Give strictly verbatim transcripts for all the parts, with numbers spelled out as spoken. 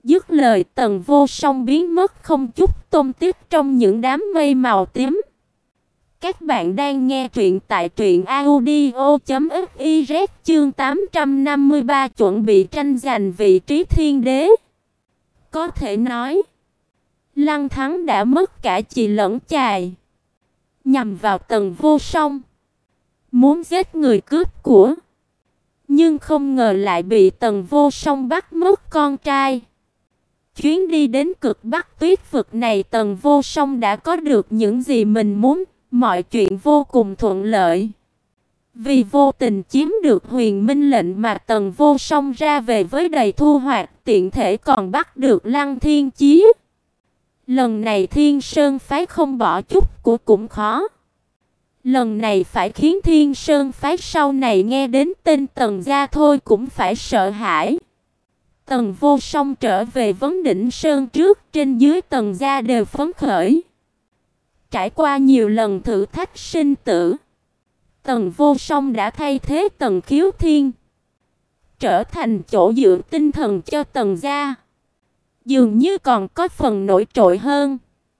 Dứt lời, Tần Vô Song biến mất không chút tông tích trong những đám mây màu tím. Các bạn đang nghe truyện tại truyện audio chấm fiz chương tám trăm năm mươi ba chuẩn bị tranh giành vị trí thiên đế. Có thể nói, Lăng Thắng đã mất cả chì lẫn chài, nhằm vào Tần Vô Song, muốn giết người cướp của. Nhưng không ngờ lại bị Tần Vô Song bắt mất con trai. Chuyến đi đến cực Bắc Tuyết vực này, Tần Vô Song đã có được những gì mình muốn, mọi chuyện vô cùng thuận lợi. Vì vô tình chiếm được huyền minh lệnh mà Tần Vô Song ra về với đầy thu hoạch, tiện thể còn bắt được Lăng Thiên Chí. Lần này Thiên Sơn phái không bỏ chút của cũng khó. Lần này phải khiến Thiên Sơn phái sau này nghe đến tên Tần gia thôi cũng phải sợ hãi. Tần Vô Song trở về Vấn Đỉnh Sơn trước, trên dưới Tần gia đều phấn khởi. Trải qua nhiều lần thử thách sinh tử, Tần Vô Song đã thay thế Tần Khiếu Thiên, trở thành chỗ dựa tinh thần cho Tần gia. Dường như còn có phần nổi trội hơn.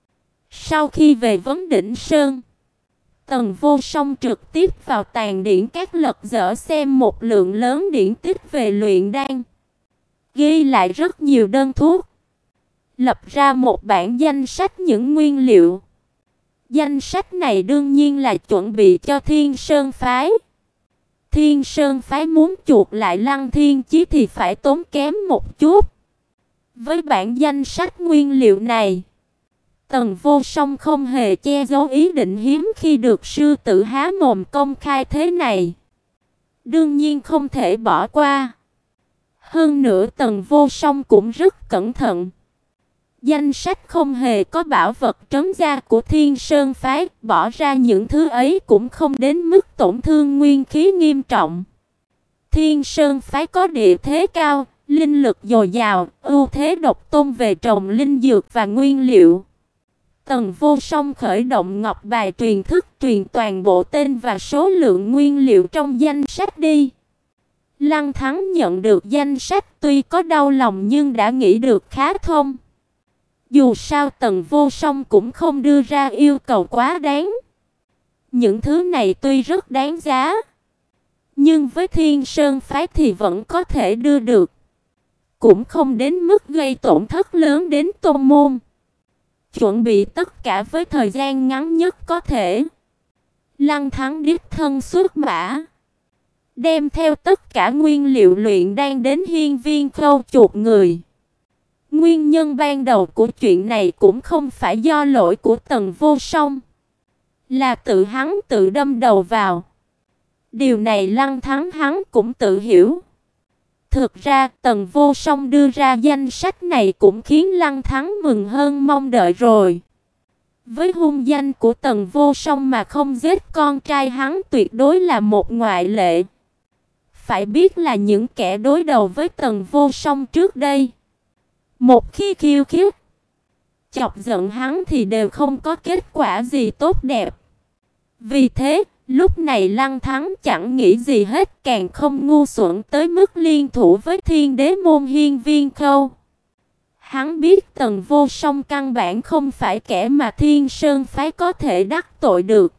Sau khi về Vấn Đỉnh Sơn, Tần Vô Song trực tiếp vào tàn điển các lật dở xem một lượng lớn điển tích về luyện đan, ghi lại rất nhiều đơn thuốc, lập ra một bản danh sách những nguyên liệu. Danh sách này đương nhiên là chuẩn bị cho Thiên Sơn phái. Thiên Sơn phái muốn chuộc lại Lăng Thiên Chí thì phải tốn kém một chút. Với bản danh sách nguyên liệu này, Tần Vô Song không hề che giấu ý định hiếm khi được sư tử há mồm công khai thế này. Đương nhiên không thể bỏ qua. Hơn nữa Tần Vô Song cũng rất cẩn thận. Danh sách không hề có bảo vật trấn gia của Thiên Sơn phái, bỏ ra những thứ ấy cũng không đến mức tổn thương nguyên khí nghiêm trọng. Thiên Sơn phái có địa thế cao, linh lực dồi dào, ưu thế độc tôn về trồng linh dược và nguyên liệu. Tần Vô Song khởi động ngọc bài truyền thức, truyền toàn bộ tên và số lượng nguyên liệu trong danh sách đi. Lăng Thắng nhận được danh sách tuy có đau lòng nhưng đã nghĩ được khá thông. Dù sao Tần Vô Song cũng không đưa ra yêu cầu quá đáng. Những thứ này tuy rất đáng giá, nhưng với Thiên Sơn phái thì vẫn có thể đưa được, cũng không đến mức gây tổn thất lớn đến tôn môn. Chuẩn bị tất cả với thời gian ngắn nhất có thể, Lăng Thắng đích thân xuất mã, đem theo tất cả nguyên liệu luyện đan đến Hiên Viên Khâu chuộc người. Nguyên nhân ban đầu của chuyện này cũng không phải do lỗi của Tần Vô Song, là tự hắn tự đâm đầu vào. Điều này Lăng Thắng hắn cũng tự hiểu. Thực ra Tần Vô Song đưa ra danh sách này cũng khiến Lăng Thắng mừng hơn mong đợi rồi. Với hung danh của Tần Vô Song mà không giết con trai hắn tuyệt đối là một ngoại lệ. Phải biết là những kẻ đối đầu với Tần Vô Song trước đây, một khi khiêu khích, chọc giận hắn thì đều không có kết quả gì tốt đẹp. Vì thế, lúc này Lăng Thắng chẳng nghĩ gì hết, càng không ngu xuẩn tới mức liên thủ với Thiên Đế môn Hiên Viên Khâu. Hắn biết Tần Vô Song căn bản không phải kẻ mà Thiên Sơn phái có thể đắc tội được.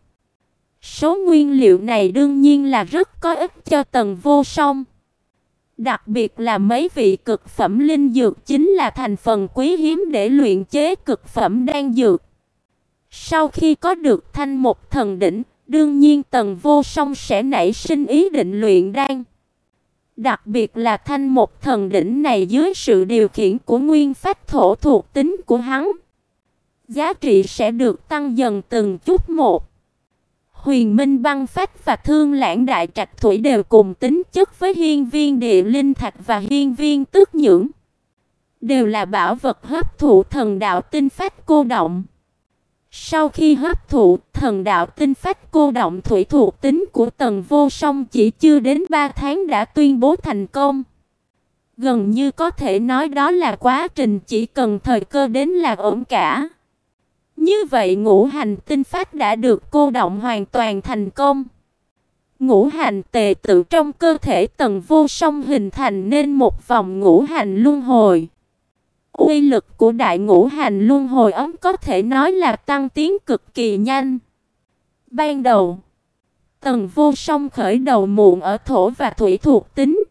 Số nguyên liệu này đương nhiên là rất có ích cho Tần Vô Song. Đặc biệt là mấy vị cực phẩm linh dược chính là thành phần quý hiếm để luyện chế cực phẩm đan dược. Sau khi có được Thanh Một Thần Đỉnh, đương nhiên Tần Vô Song sẽ nảy sinh ý định luyện đan. Đặc biệt là Thanh Một Thần Đỉnh này dưới sự điều khiển của nguyên phách thổ thuộc tính của hắn, giá trị sẽ được tăng dần từng chút một. Huyền Minh Băng Phách và Thương Lãng Đại Trạch Thủy đều cùng tính chất với Hiên Viên Địa Linh Thạch và Hiên Viên Tước Nhưỡng, đều là bảo vật hấp thụ thần đạo tinh phách cô động. Sau khi hấp thụ thần đạo tinh phách cô động, thủy thuộc tính của Tần Vô Song chỉ chưa đến ba tháng đã tuyên bố thành công. Gần như có thể nói đó là quá trình chỉ cần thời cơ đến là ổn cả. Như vậy ngũ hành tinh phách đã được cô động hoàn toàn thành công. Ngũ hành tề tự trong cơ thể Tần Vô Song hình thành nên một vòng ngũ hành luân hồi. Uy lực của Đại Ngũ Hành Luân Hồi Ấm có thể nói là tăng tiến cực kỳ nhanh. Ban đầu, Tần Vô Song khởi đầu muộn ở thổ và thủy thuộc tính,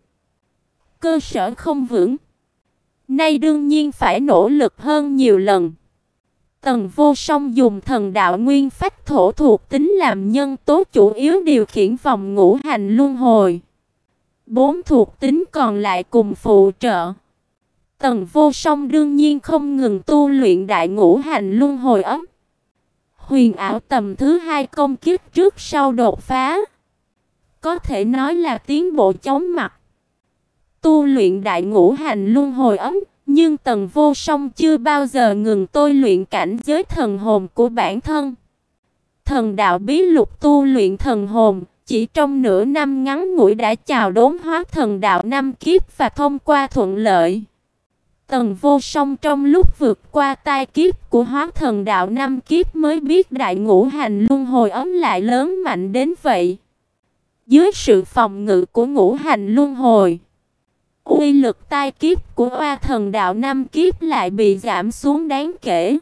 cơ sở không vững. Nay đương nhiên phải nỗ lực hơn nhiều lần. Tần Vô Song dùng thần đạo nguyên phách thổ thuộc tính làm nhân tố chủ yếu điều khiển vòng ngũ hành luân hồi. Bốn thuộc tính còn lại cùng phụ trợ. Tần Vô Song đương nhiên không ngừng tu luyện đại ngũ hành luân hồi ấm. Huyền ảo tầm thứ hai công kiếp trước sau đột phá, có thể nói là tiến bộ chóng mặt. Tu luyện đại ngũ hành luân hồi ấm, nhưng Tần Vô Song chưa bao giờ ngừng tôi luyện cảnh giới thần hồn của bản thân. Thần đạo bí lục tu luyện thần hồn, chỉ trong nửa năm ngắn ngủi đã chào đốn hóa thần đạo năm kiếp và thông qua thuận lợi. Tần Vô Song trong lúc vượt qua tai kiếp của hóa thần đạo năm kiếp mới biết đại ngũ hành luân hồi ấm lại lớn mạnh đến vậy. Dưới sự phòng ngự của ngũ hành luân hồi, uy lực tai kiếp của oa thần đạo năm kiếp lại bị giảm xuống đáng kể.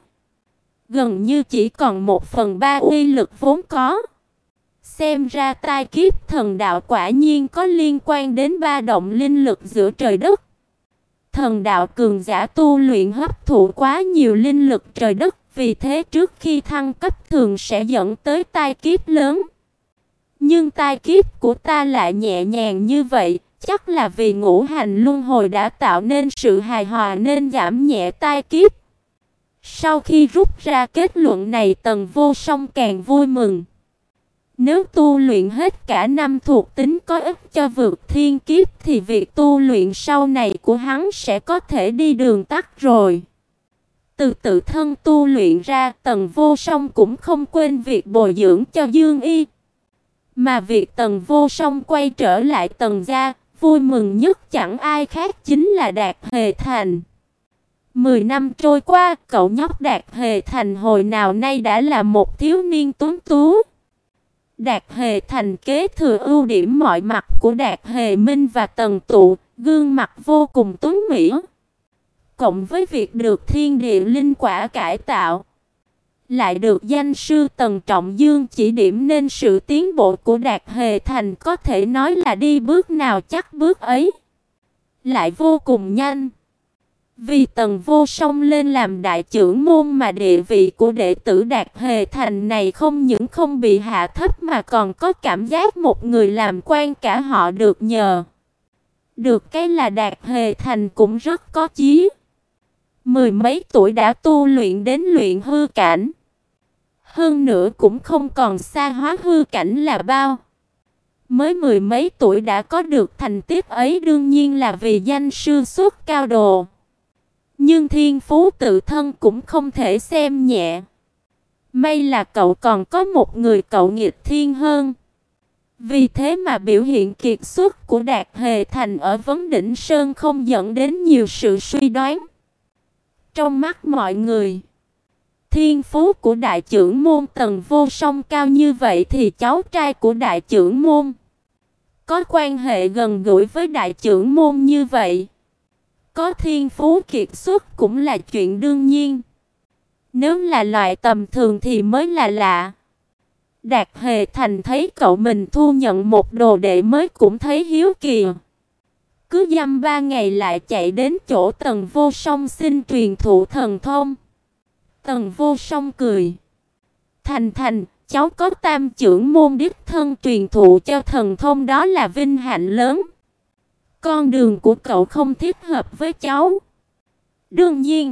Gần như chỉ còn một phần ba uy lực vốn có. Xem ra tai kiếp thần đạo quả nhiên có liên quan đến ba động linh lực giữa trời đất. Thần đạo cường giả tu luyện hấp thụ quá nhiều linh lực trời đất, vì thế trước khi thăng cấp thường sẽ dẫn tới tai kiếp lớn. Nhưng tai kiếp của ta lại nhẹ nhàng như vậy, chắc là vì ngũ hành luân hồi đã tạo nên sự hài hòa nên giảm nhẹ tai kiếp. Sau khi rút ra kết luận này, Tần Vô Song càng vui mừng. Nếu tu luyện hết cả năm thuộc tính có ích cho vượt thiên kiếp thì việc tu luyện sau này của hắn sẽ có thể đi đường tắt rồi. Từ tự thân tu luyện ra, Tần Vô Song cũng không quên việc bồi dưỡng cho Dương Y. Mà việc Tần Vô Song quay trở lại Tần gia, vui mừng nhất chẳng ai khác chính là Đạt Hề Thành. Mười năm trôi qua, cậu nhóc Đạt Hề Thành hồi nào nay đã là một thiếu niên tuấn tú. Đạt Hề Thành kế thừa ưu điểm mọi mặt của Đạt Hề Minh và Tần Tụ, gương mặt vô cùng tuấn mỹ. Cộng với việc được thiên địa linh quả cải tạo, lại được danh sư Tần Trọng Dương chỉ điểm nên sự tiến bộ của Đạt Hề Thành có thể nói là đi bước nào chắc bước ấy. Lại vô cùng nhanh. Vì Tần Vô Song lên làm đại trưởng môn mà địa vị của đệ tử Đạt Hề Thành này không những không bị hạ thấp mà còn có cảm giác một người làm quan cả họ được nhờ. Được cái là Đạt Hề Thành cũng rất có chí. Mười mấy tuổi đã tu luyện đến luyện hư cảnh. Hơn nữa cũng không còn xa hóa hư cảnh là bao. Mới mười mấy tuổi đã có được thành tích ấy đương nhiên là vì danh sư xuất cao đồ. Nhưng thiên phú tự thân cũng không thể xem nhẹ. May là cậu còn có một người cậu nghịch thiên hơn. Vì thế mà biểu hiện kiệt xuất của Đạt Hề Thành ở vấn đỉnh Sơn không dẫn đến nhiều sự suy đoán. Trong mắt mọi người, thiên phú của đại trưởng môn Tần Vô Song cao như vậy thì cháu trai của đại trưởng môn có quan hệ gần gũi với đại trưởng môn như vậy, có thiên phú kiệt xuất cũng là chuyện đương nhiên. Nếu là loại tầm thường thì mới là lạ. Đạt Hề Thành thấy cậu mình thu nhận một đồ đệ mới cũng thấy hiếu kỳ. Cứ dăm ba ngày lại chạy đến chỗ Tần Vô Song xin truyền thụ thần thông. Tần Vô Song cười. Thành Thành, cháu có tam trưởng môn đích thân truyền thụ cho thần thông đó là vinh hạnh lớn. Con đường của cậu không thích hợp với cháu. Đương nhiên,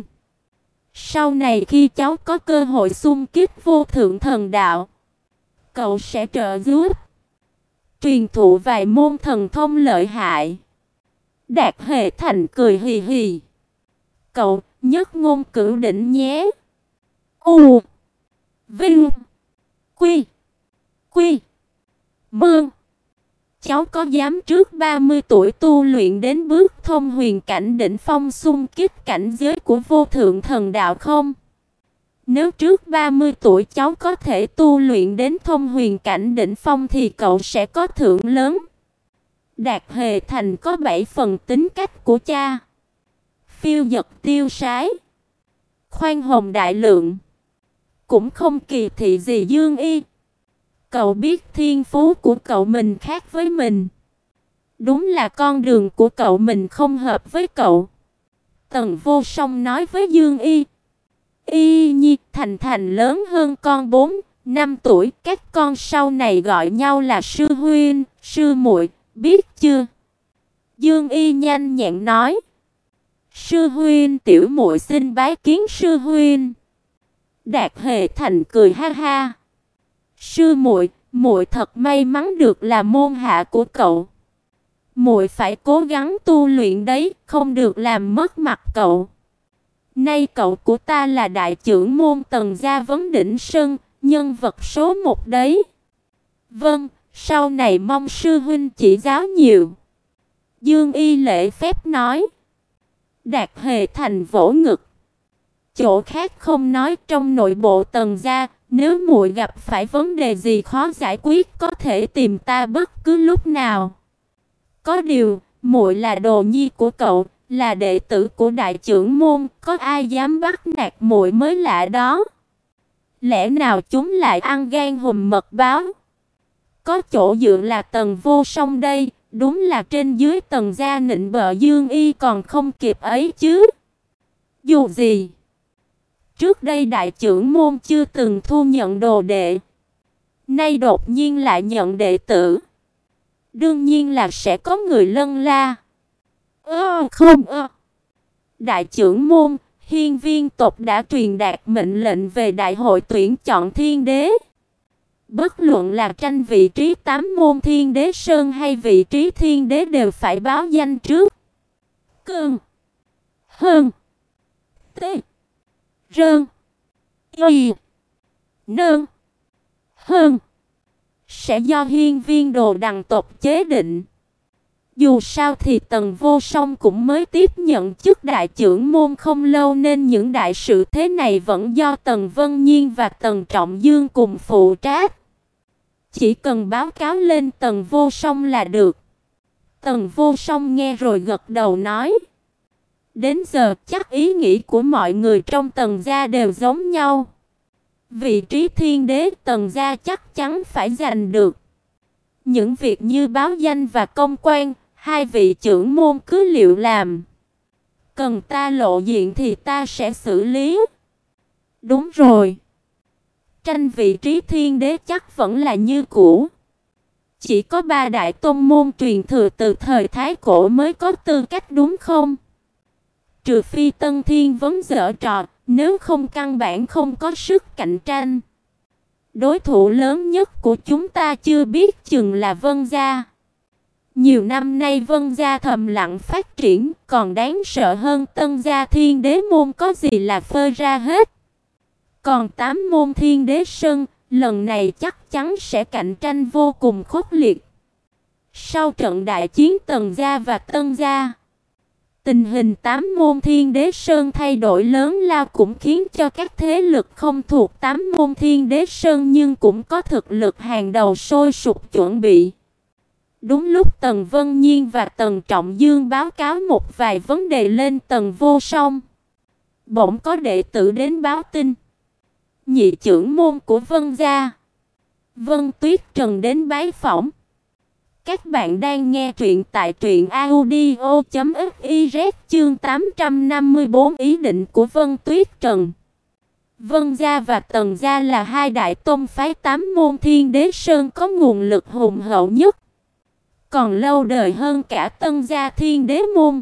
sau này khi cháu có cơ hội xung kích vô thượng thần đạo, cậu sẽ trợ giúp truyền thụ vài môn thần thông lợi hại. Đạt Hề Thành cười hì hì. Cậu nhất ngôn cửu đỉnh nhé. U Vinh Quy Quy Mương. Cháu có dám trước ba mươi tuổi tu luyện đến bước thông huyền cảnh đỉnh phong xung kích cảnh giới của vô thượng thần đạo không? Nếu trước ba mươi tuổi cháu có thể tu luyện đến thông huyền cảnh đỉnh phong thì cậu sẽ có thưởng lớn. Đạt Hề Thành có bảy phần tính cách của cha. phiêu dật tiêu sái, khoan hồng đại lượng, cũng không kỳ thị gì Dương Y. Cậu biết thiên phú của cậu mình khác với mình. Đúng là con đường của cậu mình không hợp với cậu. Tần Vô Song nói với Dương Y. Y Nhi, Thành Thành lớn hơn con bốn, năm tuổi, các con sau này gọi nhau là sư huynh, sư muội, biết chưa? Dương Y nhanh nhẹn nói. Sư huynh, tiểu muội xin bái kiến sư huynh. Đạt Hề Thành cười ha ha. Sư muội, muội thật may mắn được là môn hạ của cậu. Muội phải cố gắng tu luyện đấy, không được làm mất mặt cậu. Nay cậu của ta là đại trưởng môn Tần gia Vấn Đỉnh Sơn, nhân vật số một đấy. Vâng, sau này mong sư huynh chỉ giáo nhiều. Dương Y lễ phép nói. Đạt Hề Thành vỗ ngực. Chỗ khác không nói, trong nội bộ Tần gia, nếu muội gặp phải vấn đề gì khó giải quyết có thể tìm ta bất cứ lúc nào. Có điều, muội là đồ nhi của cậu, là đệ tử của đại trưởng môn, có ai dám bắt nạt muội mới lạ đó. Lẽ nào chúng lại ăn gan hùm mật báo? Có chỗ dựa là Tần Vô Song đây, đúng là trên dưới Tần gia nịnh bợ Dương Y còn không kịp ấy chứ. Dù gì, trước đây đại trưởng môn chưa từng thu nhận đồ đệ, nay đột nhiên lại nhận đệ tử. Đương nhiên là sẽ có người lân la. Ơ không ơ. Đại trưởng môn, Hiên Viên tộc đã truyền đạt mệnh lệnh về đại hội tuyển chọn thiên đế. Bất luận là tranh vị trí tám môn thiên đế sơn hay vị trí thiên đế đều phải báo danh trước. Cơn. Hơn. Tê. Rơn. Y. Nơn. Hơn. Sẽ do Hiên Viên đồ đằng tộc chế định. Dù sao thì Tần Vô Song cũng mới tiếp nhận chức đại trưởng môn không lâu nên những đại sự thế này vẫn do Tần Vân Nhiên và Tần Trọng Dương cùng phụ trách. Chỉ cần báo cáo lên Tần Vô Song là được. Tần Vô Song nghe rồi gật đầu nói. Đến giờ chắc ý nghĩ của mọi người trong Tần gia đều giống nhau. Vị trí thiên đế Tần gia chắc chắn phải giành được. Những việc như báo danh và công quan, hai vị trưởng môn cứ liệu làm. Cần ta lộ diện thì ta sẽ xử lý. Đúng rồi. Tranh vị trí thiên đế chắc vẫn là như cũ. Chỉ có ba đại tôn môn truyền thừa từ thời Thái Cổ mới có tư cách đúng không? Trừ phi Tân Thiên Vấn giở trò, nếu không căn bản không có sức cạnh tranh. Đối thủ lớn nhất của chúng ta chưa biết chừng là Vân gia. Nhiều năm nay Vân gia thầm lặng phát triển, còn đáng sợ hơn Tân gia thiên đế môn có gì là phơi ra hết. Còn tám môn thiên đế sơn, lần này chắc chắn sẽ cạnh tranh vô cùng khốc liệt. Sau trận đại chiến Tần gia và Tân gia, tình hình tám môn thiên đế sơn thay đổi lớn lao cũng khiến cho các thế lực không thuộc tám môn thiên đế sơn nhưng cũng có thực lực hàng đầu sôi sục chuẩn bị. Đúng lúc Tần Vân Nhiên và Tần Trọng Dương báo cáo một vài vấn đề lên Tần Vô Song, bỗng có đệ tử đến báo tin. Nhị trưởng môn của Vân gia, Vân Tuyết Trần đến bái phỏng. Các bạn đang nghe truyện tại truyện audio chấm fiz chương tám trăm năm mươi tư ý định của Vân Tuyết Trần. Vân gia và Tần gia là hai đại tôn phái tám môn thiên đế sơn có nguồn lực hùng hậu nhất, còn lâu đời hơn cả Tân gia thiên đế môn.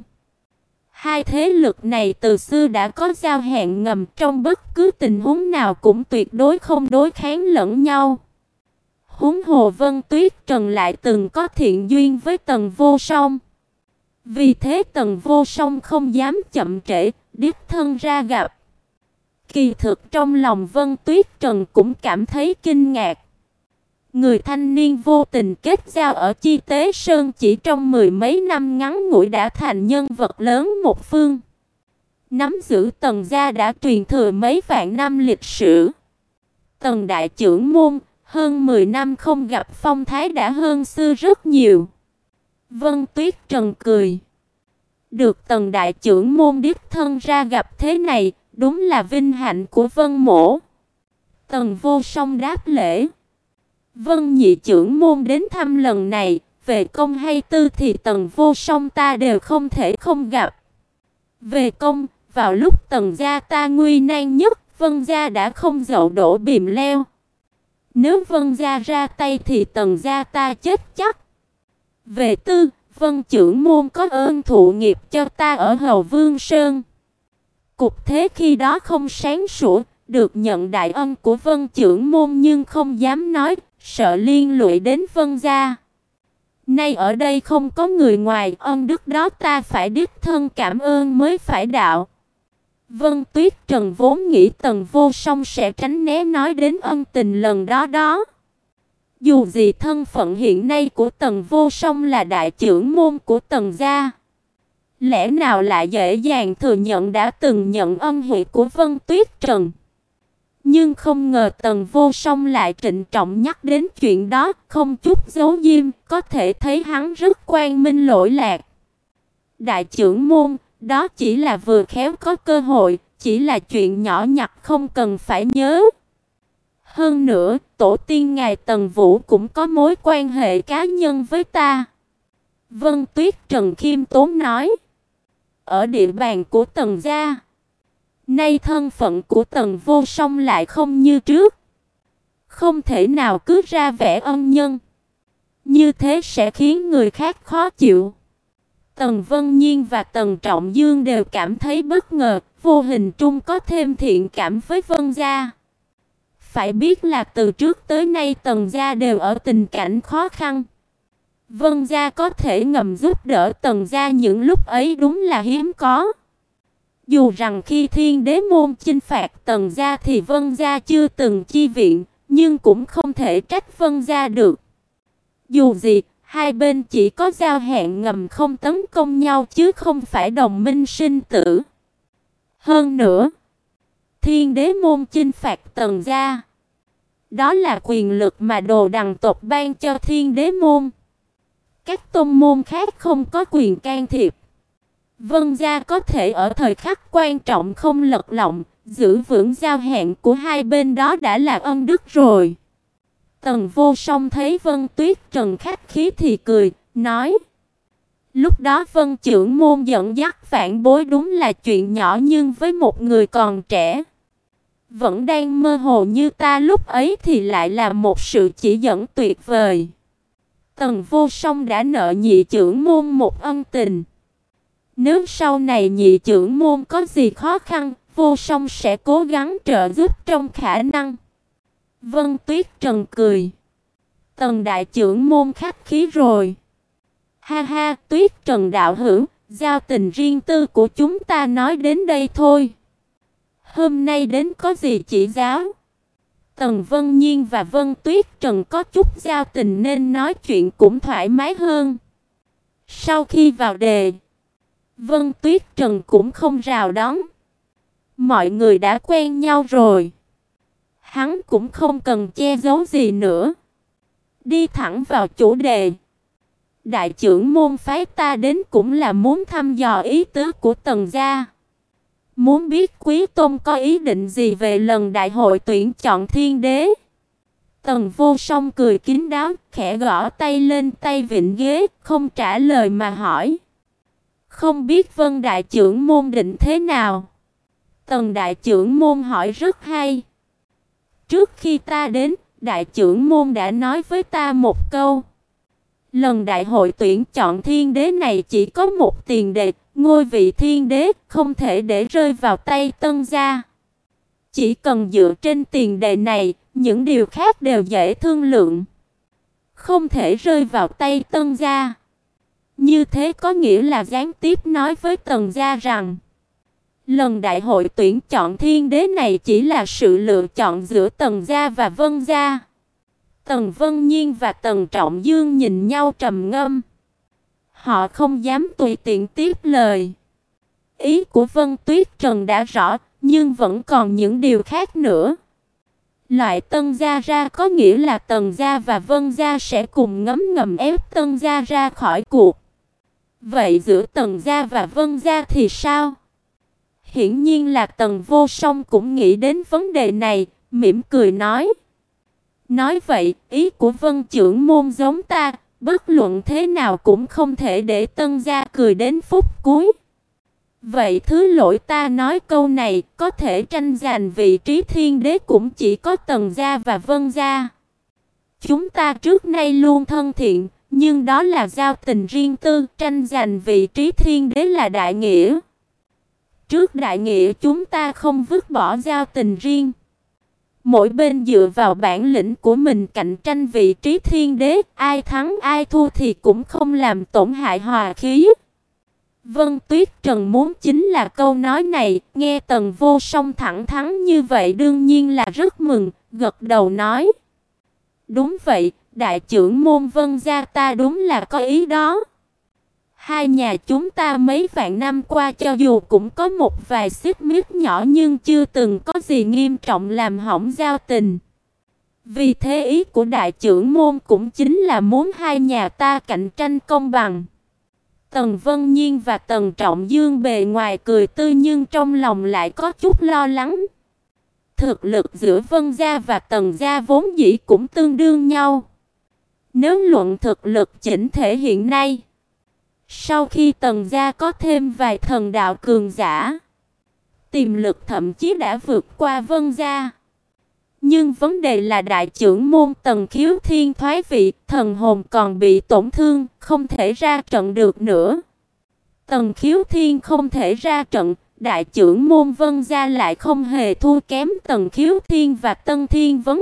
Hai thế lực này từ xưa đã có giao hẹn ngầm, trong bất cứ tình huống nào cũng tuyệt đối không đối kháng lẫn nhau. Huống hồ Vân Tuyết Trần lại từng có thiện duyên với Tần Vô Song. Vì thế Tần Vô Song không dám chậm trễ, đích thân ra gặp. Kỳ thực trong lòng Vân Tuyết Trần cũng cảm thấy kinh ngạc. Người thanh niên vô tình kết giao ở Chi Tế Sơn chỉ trong mười mấy năm ngắn ngủi đã thành nhân vật lớn một phương. Nắm giữ Tần gia đã truyền thừa mấy vạn năm lịch sử. Tần đại trưởng môn, hơn mười năm không gặp phong thái đã hơn xưa rất nhiều. Vân Tuyết Trần cười. Được Tần đại trưởng môn đích thân ra gặp thế này, đúng là vinh hạnh của Vân mỗ. Tần Vô Song đáp lễ. Vân nhị trưởng môn đến thăm lần này, về công hay tư thì Tần Vô Song ta đều không thể không gặp. Về công, vào lúc Tần gia ta nguy nan nhất, Vân gia đã không dậu đổ bìm leo. Nếu Vân gia ra tay thì Tần gia ta chết chắc. Về tư, Vân trưởng môn có ơn thụ nghiệp cho ta ở Hầu Vương Sơn. Cục thế khi đó không sáng sủa, được nhận đại ân của Vân trưởng môn nhưng không dám nói, sợ liên lụy đến Vân gia. Nay ở đây không có người ngoài, ân đức đó ta phải đích thân cảm ơn mới phải đạo. Vân Tuyết Trần vốn nghĩ Tần Vô Song sẽ tránh né nói đến ân tình lần đó đó. Dù gì thân phận hiện nay của Tần Vô Song là đại trưởng môn của Tần gia, lẽ nào lại dễ dàng thừa nhận đã từng nhận ân huệ của Vân Tuyết Trần. Nhưng không ngờ Tần Vô Song lại trịnh trọng nhắc đến chuyện đó, không chút giấu giếm, có thể thấy hắn rất quang minh lỗi lạc. Đại trưởng môn, đó chỉ là vừa khéo có cơ hội, chỉ là chuyện nhỏ nhặt không cần phải nhớ. Hơn nữa, tổ tiên ngài Tần Vũ cũng có mối quan hệ cá nhân với ta. Vân Tuyết Trần khiêm tốn nói. Ở địa bàn của Tần gia, nay thân phận của Tần Vô Song lại không như trước. Không thể nào cứ ra vẻ ân nhân. Như thế sẽ khiến người khác khó chịu. Tần Vân Nhiên và Tần Trọng Dương đều cảm thấy bất ngờ, vô hình trung có thêm thiện cảm với Vân gia. Phải biết là từ trước tới nay Tần gia đều ở tình cảnh khó khăn. Vân gia có thể ngầm giúp đỡ Tần gia những lúc ấy đúng là hiếm có. Dù rằng khi Thiên Đế môn chinh phạt Tần gia thì Vân gia chưa từng chi viện, nhưng cũng không thể trách Vân gia được. Dù gì, hai bên chỉ có giao hẹn ngầm không tấn công nhau chứ không phải đồng minh sinh tử. Hơn nữa, Thiên Đế môn chinh phạt Tần gia, đó là quyền lực mà Đồ Đằng tộc ban cho Thiên Đế môn. Các tôn môn khác không có quyền can thiệp. Vân gia có thể ở thời khắc quan trọng không lật lọng, giữ vững giao hẹn của hai bên đó đã là ân đức rồi. Tần Vô Song thấy Vân Tuyết Trần khách khí thì cười, nói: lúc đó Vân trưởng môn dẫn dắt phản bối đúng là chuyện nhỏ, nhưng với một người còn trẻ, vẫn đang mơ hồ như ta lúc ấy thì lại là một sự chỉ dẫn tuyệt vời. Tần Vô Song đã nợ nhị trưởng môn một ân tình. Nếu sau này nhị trưởng môn có gì khó khăn, Vô Song sẽ cố gắng trợ giúp trong khả năng. Vân Tuyết Trần cười. Tần đại trưởng môn khách khí rồi. Ha ha, Tuyết Trần đạo hữu, giao tình riêng tư của chúng ta nói đến đây thôi. Hôm nay đến có gì chỉ giáo? Tần Vân Nhiên và Vân Tuyết Trần có chút giao tình nên nói chuyện cũng thoải mái hơn. Sau khi vào đề, Vân Tuyết Trần cũng không rào đón. Mọi người đã quen nhau rồi, hắn cũng không cần che giấu gì nữa. Đi thẳng vào chủ đề. Đại trưởng môn phái ta đến cũng là muốn thăm dò ý tứ của Tần gia. Muốn biết Quý Tôn có ý định gì về lần đại hội tuyển chọn thiên đế. Tần Vô Song cười kín đáo, khẽ gõ tay lên tay vịn ghế, không trả lời mà hỏi: không biết Vân đại trưởng môn định thế nào? Tần đại trưởng môn hỏi rất hay. Trước khi ta đến, đại trưởng môn đã nói với ta một câu. Lần đại hội tuyển chọn thiên đế này chỉ có một tiền đề, ngôi vị thiên đế không thể để rơi vào tay Tân gia. Chỉ cần dựa trên tiền đề này, những điều khác đều dễ thương lượng. Không thể rơi vào tay Tân gia. Như thế có nghĩa là gián tiếp nói với Tần gia rằng lần đại hội tuyển chọn thiên đế này chỉ là sự lựa chọn giữa Tần gia và Vân gia. Tần Vân Nhiên và Tần Trọng Dương nhìn nhau trầm ngâm. Họ không dám tùy tiện tiếp lời. Ý của Vân Tuyết Trần đã rõ, nhưng vẫn còn những điều khác nữa. Loại Tân gia ra có nghĩa là Tần gia và Vân gia sẽ cùng ngấm ngầm ép Tân gia ra khỏi cuộc. Vậy giữa Tần gia và Vân gia thì sao? Hiển nhiên là Tần Vô Song cũng nghĩ đến vấn đề này, mỉm cười nói. Nói vậy, ý của Vân trưởng môn giống ta, bất luận thế nào cũng không thể để Tân gia cười đến phút cuối. Vậy thứ lỗi ta nói câu này, có thể tranh giành vị trí thiên đế cũng chỉ có Tần gia và Vân gia. Chúng ta trước nay luôn thân thiện, nhưng đó là giao tình riêng tư, tranh giành vị trí thiên đế là đại nghĩa. Trước đại nghĩa chúng ta không vứt bỏ giao tình riêng. Mỗi bên dựa vào bản lĩnh của mình cạnh tranh vị trí thiên đế, ai thắng ai thua thì cũng không làm tổn hại hòa khí. Vân Tuyết Trần muốn chính là câu nói này, nghe Tần Vô Song thẳng thắn như vậy đương nhiên là rất mừng, gật đầu nói. Đúng vậy, đại trưởng môn Vân gia ta đúng là có ý đó. Hai nhà chúng ta mấy vạn năm qua cho dù cũng có một vài xích mích nhỏ nhưng chưa từng có gì nghiêm trọng làm hỏng giao tình. Vì thế ý của đại trưởng môn cũng chính là muốn hai nhà ta cạnh tranh công bằng. Tần Vân Nhiên và Tần Trọng Dương bề ngoài cười tươi nhưng trong lòng lại có chút lo lắng. Thực lực giữa Vân gia và Tần gia vốn dĩ cũng tương đương nhau. Nếu luận thực lực chỉnh thể hiện nay, sau khi Tần gia có thêm vài thần đạo cường giả, tiềm lực thậm chí đã vượt qua Vân gia. Nhưng vấn đề là đại trưởng môn Tần Khiếu Thiên thoái vị, thần hồn còn bị tổn thương, không thể ra trận được nữa. Tần Khiếu Thiên không thể ra trận, đại trưởng môn Vân gia lại không hề thua kém Tần Khiếu Thiên và Tân Thiên Vấn.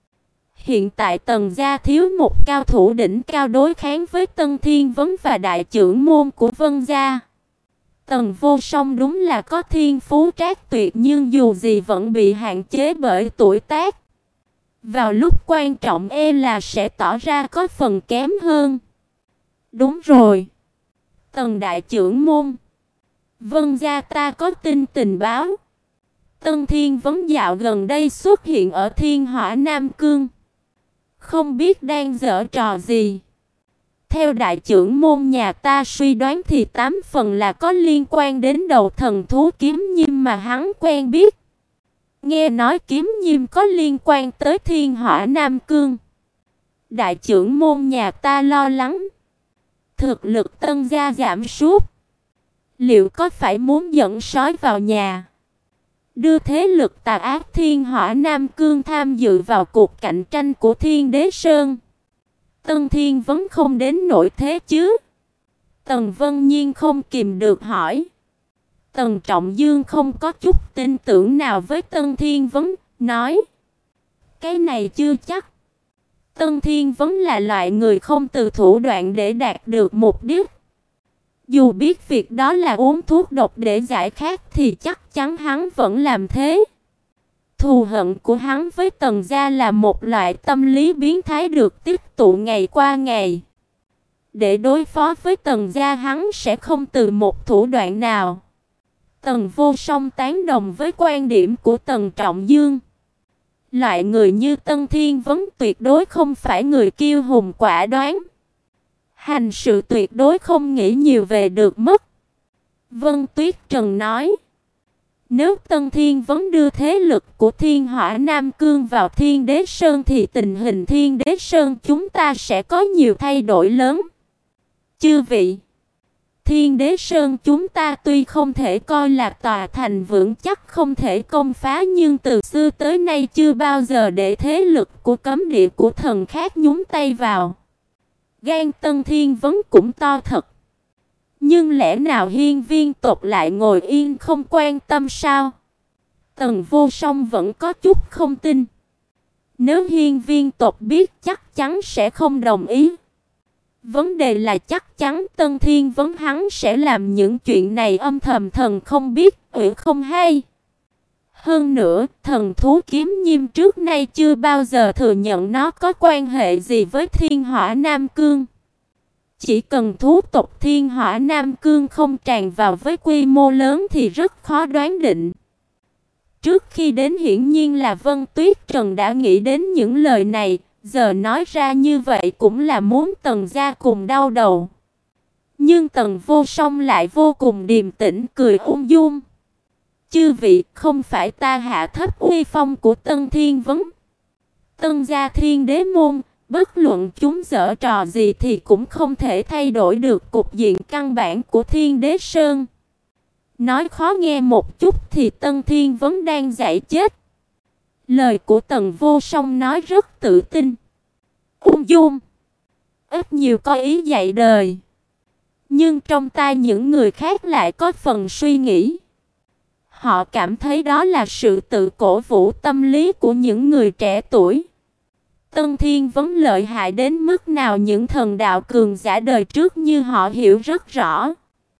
Hiện tại Tần gia thiếu một cao thủ đỉnh cao đối kháng với Tân Thiên Vấn và đại trưởng môn của Vân gia. Tần Vô Song đúng là có thiên phú trác tuyệt nhưng dù gì vẫn bị hạn chế bởi tuổi tác. Vào lúc quan trọng e là sẽ tỏ ra có phần kém hơn. Đúng rồi. Tần đại trưởng môn, Vân gia ta có tin tình báo. Tân Thiên Vấn dạo gần đây xuất hiện ở Thiên Hỏa Nam Cương. Không biết đang giở trò gì. Theo đại trưởng môn nhà ta suy đoán thì tám phần là có liên quan đến đầu thần thú Kiếm Nhiêm mà hắn quen biết. Nghe nói Kiếm Nhiêm có liên quan tới Thiên Hỏa Nam Cương. Đại trưởng môn nhà ta lo lắng. Thực lực Tân gia giảm sút. Liệu có phải muốn dẫn sói vào nhà, đưa thế lực tà ác Thiên Hỏa Nam Cương tham dự vào cuộc cạnh tranh của Thiên Đế Sơn? Tân Thiên Vấn không đến nỗi thế chứ? Tần Vân Nhiên không kìm được hỏi. Tần Trọng Dương không có chút tin tưởng nào với Tân Thiên Vấn, nói. Cái này chưa chắc. Tân Thiên Vấn là loại người không từ thủ đoạn để đạt được mục đích. Dù biết việc đó là uống thuốc độc để giải khát thì chắc chắn hắn vẫn làm thế. Thù hận của hắn với Tần gia là một loại tâm lý biến thái được tích tụ ngày qua ngày. Để đối phó với Tần gia hắn sẽ không từ một thủ đoạn nào. Tần Vô Song tán đồng với quan điểm của Tần Trọng Dương. Loại người như Tân Thiên Vấn tuyệt đối không phải người kiêu hùng quả đoán. Hành sự tuyệt đối không nghĩ nhiều về được mất. Vân Tuyết Trần nói. Nếu Tân Thiên Vấn đưa thế lực của Thiên Hỏa Nam Cương vào Thiên Đế Sơn thì tình hình Thiên Đế Sơn chúng ta sẽ có nhiều thay đổi lớn. Chư vị, Thiên Đế Sơn chúng ta tuy không thể coi là tòa thành vững chắc không thể công phá nhưng từ xưa tới nay chưa bao giờ để thế lực của cấm địa của thần khác nhúng tay vào. Gan Tân Thiên Vấn cũng to thật. Nhưng lẽ nào Hiên Viên tộc lại ngồi yên không quan tâm sao? Tần Vô Song vẫn có chút không tin. Nếu Hiên Viên tộc biết chắc chắn sẽ không đồng ý. Vấn đề là chắc chắn Tân Thiên Vấn hắn sẽ làm những chuyện này âm thầm thần không biết, ủy không hay. Hơn nữa, thần thú Kiếm Nhiêm trước nay chưa bao giờ thừa nhận nó có quan hệ gì với Thiên Hỏa Nam Cương. Chỉ cần thú tộc Thiên Hỏa Nam Cương không tràn vào với quy mô lớn thì rất khó đoán định. Trước khi đến hiển nhiên là Vân Tuyết Trần đã nghĩ đến những lời này, giờ nói ra như vậy cũng là muốn Tần gia cùng đau đầu. Nhưng Tần Vô Song lại vô cùng điềm tĩnh cười ung dung. Chư vị, không phải ta hạ thấp uy phong của Tân Thiên Vấn. Tân gia Thiên Đế môn, bất luận chúng giở trò gì thì cũng không thể thay đổi được cục diện căn bản của Thiên Đế Sơn. Nói khó nghe một chút thì Tân Thiên Vấn đang dạy chết. Lời của Tần Vô Song nói rất tự tin, ung dung, ít nhiều có ý dạy đời. Nhưng trong tai những người khác lại có phần suy nghĩ. Họ cảm thấy đó là sự tự cổ vũ tâm lý của những người trẻ tuổi. Tân Thiên Vấn lợi hại đến mức nào những thần đạo cường giả đời trước như họ hiểu rất rõ.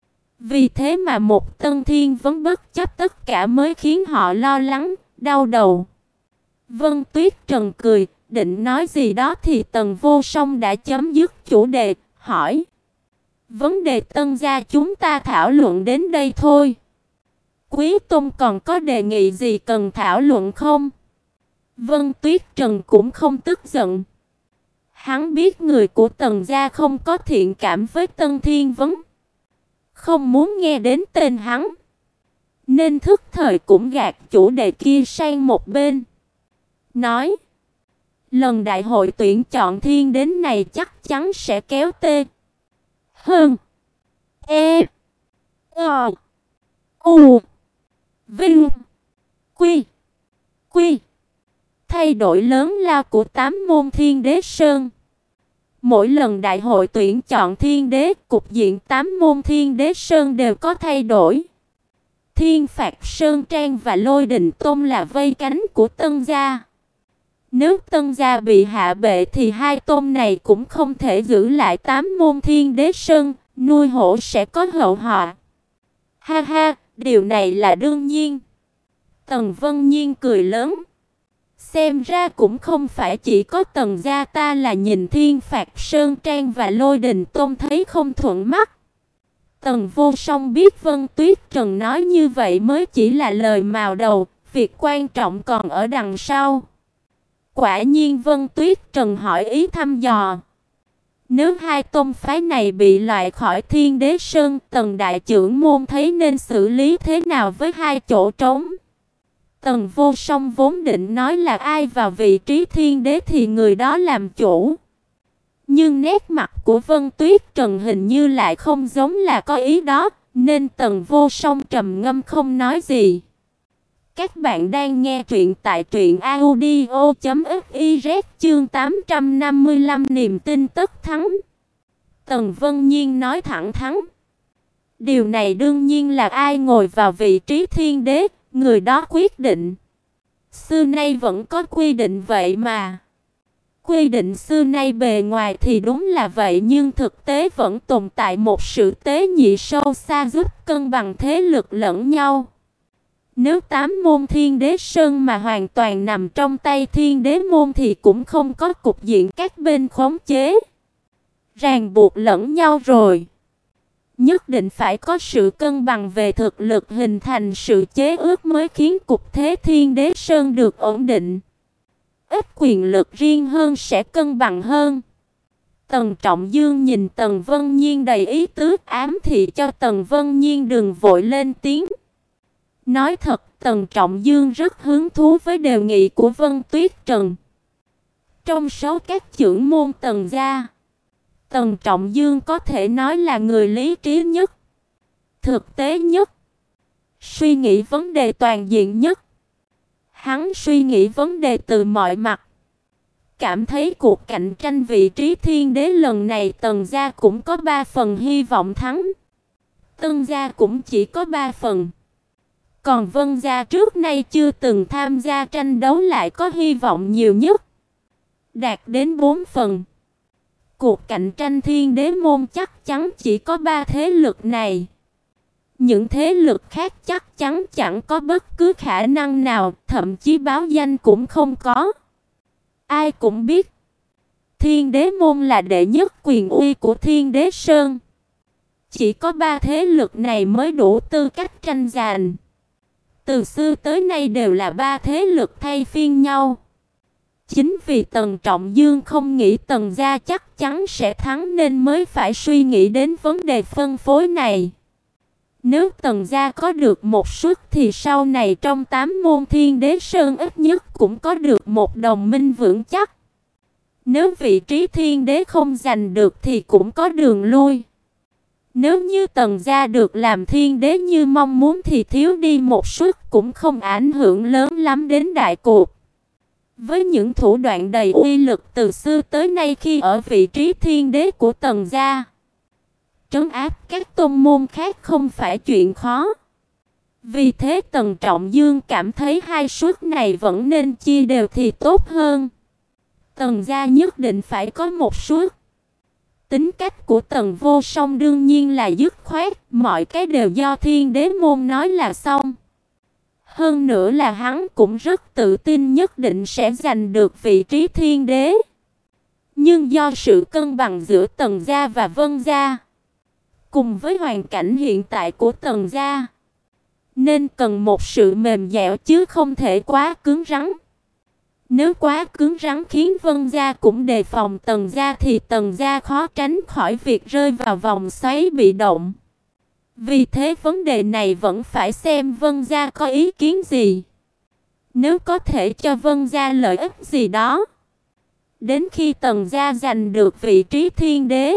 Vì thế mà một Tân Thiên Vấn bất chấp tất cả mới khiến họ lo lắng, đau đầu. Vân Tuyết Trần cười, định nói gì đó thì Tần Vô Song đã chấm dứt chủ đề, hỏi. Vấn đề Tân gia chúng ta thảo luận đến đây thôi. Quý Tôn còn có đề nghị gì cần thảo luận không? Vân Tuyết Trần cũng không tức giận. Hắn biết người của Tần gia không có thiện cảm với Tân Thiên Vấn, không muốn nghe đến tên hắn, nên thức thời cũng gạt chủ đề kia sang một bên. Nói, lần đại hội tuyển chọn thiên đến này chắc chắn sẽ kéo tê hơn e ờ u vinh quy quy thay đổi lớn lao của tám môn Thiên Đế Sơn. Mỗi lần đại hội tuyển chọn thiên đế, cục diện tám môn Thiên Đế Sơn đều có thay đổi. Thiên Phạt Sơn Trang và Lôi Đình Tôn là vây cánh của Tân gia. Nếu Tân gia bị hạ bệ thì hai tôn này cũng không thể giữ lại tám môn Thiên Đế Sơn, nuôi hổ sẽ có hậu họa. Ha ha, điều này là đương nhiên. Tần Vân Nhiên cười lớn. Xem ra cũng không phải chỉ có Tần gia ta là nhìn Thiên Phạt Sơn Trang và Lôi Đình Tôn thấy không thuận mắt. Tần Vô Song biết Vân Tuyết Trần nói như vậy mới chỉ là lời mào đầu, việc quan trọng còn ở đằng sau. Quả nhiên Vân Tuyết Trần hỏi ý thăm dò. Nếu hai tôn phái này bị loại khỏi Thiên Đế Sơn, Tần đại trưởng môn thấy nên xử lý thế nào với hai chỗ trống? Tần Vô Song vốn định nói là ai vào vị trí thiên đế thì người đó làm chủ. Nhưng nét mặt của Vân Tuyết Trần hình như lại không giống là có ý đó, nên Tần Vô Song trầm ngâm không nói gì. Các bạn đang nghe truyện tại truyện audio chấm fiz chương tám trăm năm mươi lăm niềm tin tất thắng. Tần Vân Nhiên nói thẳng thắn. Điều này đương nhiên là ai ngồi vào vị trí thiên đế, người đó quyết định. Xưa nay vẫn có quy định vậy mà. Quy định xưa nay bề ngoài thì đúng là vậy, nhưng thực tế vẫn tồn tại một sự tế nhị sâu xa giúp cân bằng thế lực lẫn nhau. Nếu tám môn Thiên Đế Sơn mà hoàn toàn nằm trong tay Thiên Đế môn thì cũng không có cục diện các bên khống chế, ràng buộc lẫn nhau rồi. Nhất định phải có sự cân bằng về thực lực hình thành sự chế ước mới khiến cục thế Thiên Đế Sơn được ổn định. Ít quyền lực riêng hơn sẽ cân bằng hơn. Tần Trọng Dương nhìn Tần Vân Nhiên đầy ý tứ, ám thị cho Tần Vân Nhiên đừng vội lên tiếng. Nói thật, Tần Trọng Dương rất hứng thú với đề nghị của Vân Tuyết Trần. Trong số các trưởng môn Tần gia, Tần Trọng Dương có thể nói là người lý trí nhất, thực tế nhất, suy nghĩ vấn đề toàn diện nhất. Hắn suy nghĩ vấn đề từ mọi mặt, cảm thấy cuộc cạnh tranh vị trí thiên đế lần này Tần gia cũng có ba phần hy vọng thắng, Tân gia cũng chỉ có ba phần. Còn Vân gia trước nay chưa từng tham gia tranh đấu lại có hy vọng nhiều nhất, đạt đến bốn phần. Cuộc cạnh tranh thiên đế môn chắc chắn chỉ có ba thế lực này. Những thế lực khác chắc chắn chẳng có bất cứ khả năng nào, thậm chí báo danh cũng không có. Ai cũng biết, Thiên Đế môn là đệ nhất quyền uy của Thiên Đế Sơn. Chỉ có ba thế lực này mới đủ tư cách tranh giành. Từ xưa tới nay đều là ba thế lực thay phiên nhau. Chính vì Tần Trọng Dương không nghĩ Tần gia chắc chắn sẽ thắng nên mới phải suy nghĩ đến vấn đề phân phối này. Nếu Tần gia có được một suất thì sau này trong tám môn Thiên Đế Sơn ít nhất cũng có được một đồng minh vững chắc. Nếu vị trí Thiên Đế không giành được thì cũng có đường lui. Nếu như Tần gia được làm Thiên Đế như mong muốn thì thiếu đi một suất cũng không ảnh hưởng lớn lắm đến đại cuộc. Với những thủ đoạn đầy uy lực từ xưa tới nay khi ở vị trí Thiên Đế của Tần gia, trấn áp các tôn môn khác không phải chuyện khó. Vì thế Tần Trọng Dương cảm thấy hai suất này vẫn nên chia đều thì tốt hơn. Tần gia nhất định phải có một suất. Tính cách của Tần Vô Song đương nhiên là dứt khoát, mọi cái đều do Thiên Đế môn nói là xong. Hơn nữa là hắn cũng rất tự tin nhất định sẽ giành được vị trí Thiên Đế. Nhưng do sự cân bằng giữa Tần gia và Vân gia, cùng với hoàn cảnh hiện tại của Tần gia, nên cần một sự mềm dẻo chứ không thể quá cứng rắn. Nếu quá cứng rắn khiến Vân gia cũng đề phòng Tần gia thì Tần gia khó tránh khỏi việc rơi vào vòng xoáy bị động. Vì thế vấn đề này vẫn phải xem Vân gia có ý kiến gì. Nếu có thể cho Vân gia lợi ích gì đó, đến khi Tần gia giành được vị trí Thiên Đế,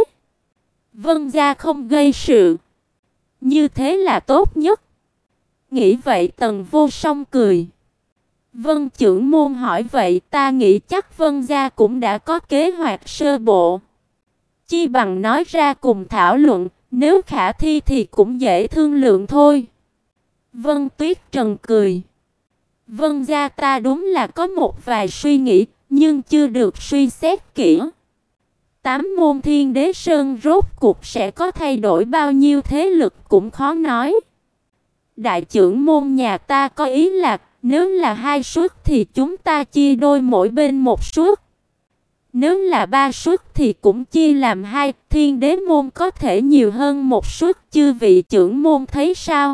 Vân gia không gây sự, như thế là tốt nhất. Nghĩ vậy Tần Vô Song cười. Vân trưởng môn hỏi vậy, ta nghĩ chắc Vân gia cũng đã có kế hoạch sơ bộ. Chi bằng nói ra cùng thảo luận, nếu khả thi thì cũng dễ thương lượng thôi. Vân Tuyết Trần cười. Vân gia ta đúng là có một vài suy nghĩ, nhưng chưa được suy xét kỹ. Tám môn Thiên Đế Sơn rốt cuộc sẽ có thay đổi bao nhiêu thế lực cũng khó nói. Đại trưởng môn nhà ta có ý là nếu là hai suất thì chúng ta chia đôi mỗi bên một suất. Nếu là ba suất thì cũng chia làm hai, Thiên Đế môn có thể nhiều hơn một suất, chư vị trưởng môn thấy sao?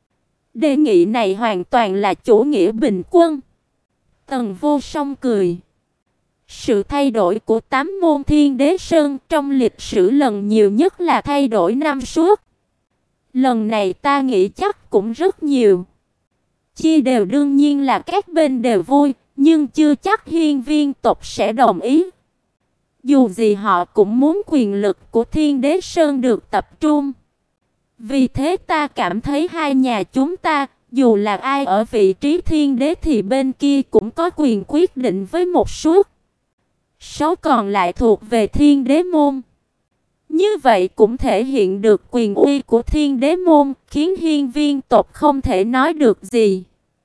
Đề nghị này hoàn toàn là chủ nghĩa bình quân. Tần Vô Song cười. Sự thay đổi của tám môn Thiên Đế Sơn trong lịch sử lần nhiều nhất là thay đổi năm suất. Lần này ta nghĩ chắc cũng rất nhiều. Chia đều đương nhiên là các bên đều vui, nhưng chưa chắc hiên viên tộc sẽ đồng ý. Dù gì họ cũng muốn quyền lực của Thiên Đế Sơn được tập trung. Vì thế ta cảm thấy hai nhà chúng ta, dù là ai ở vị trí Thiên Đế thì bên kia cũng có quyền quyết định với một suất. Số còn lại thuộc về Thiên Đế môn. Như vậy cũng thể hiện được quyền uy của Thiên Đế môn, khiến hiên viên tộc không thể nói được gì.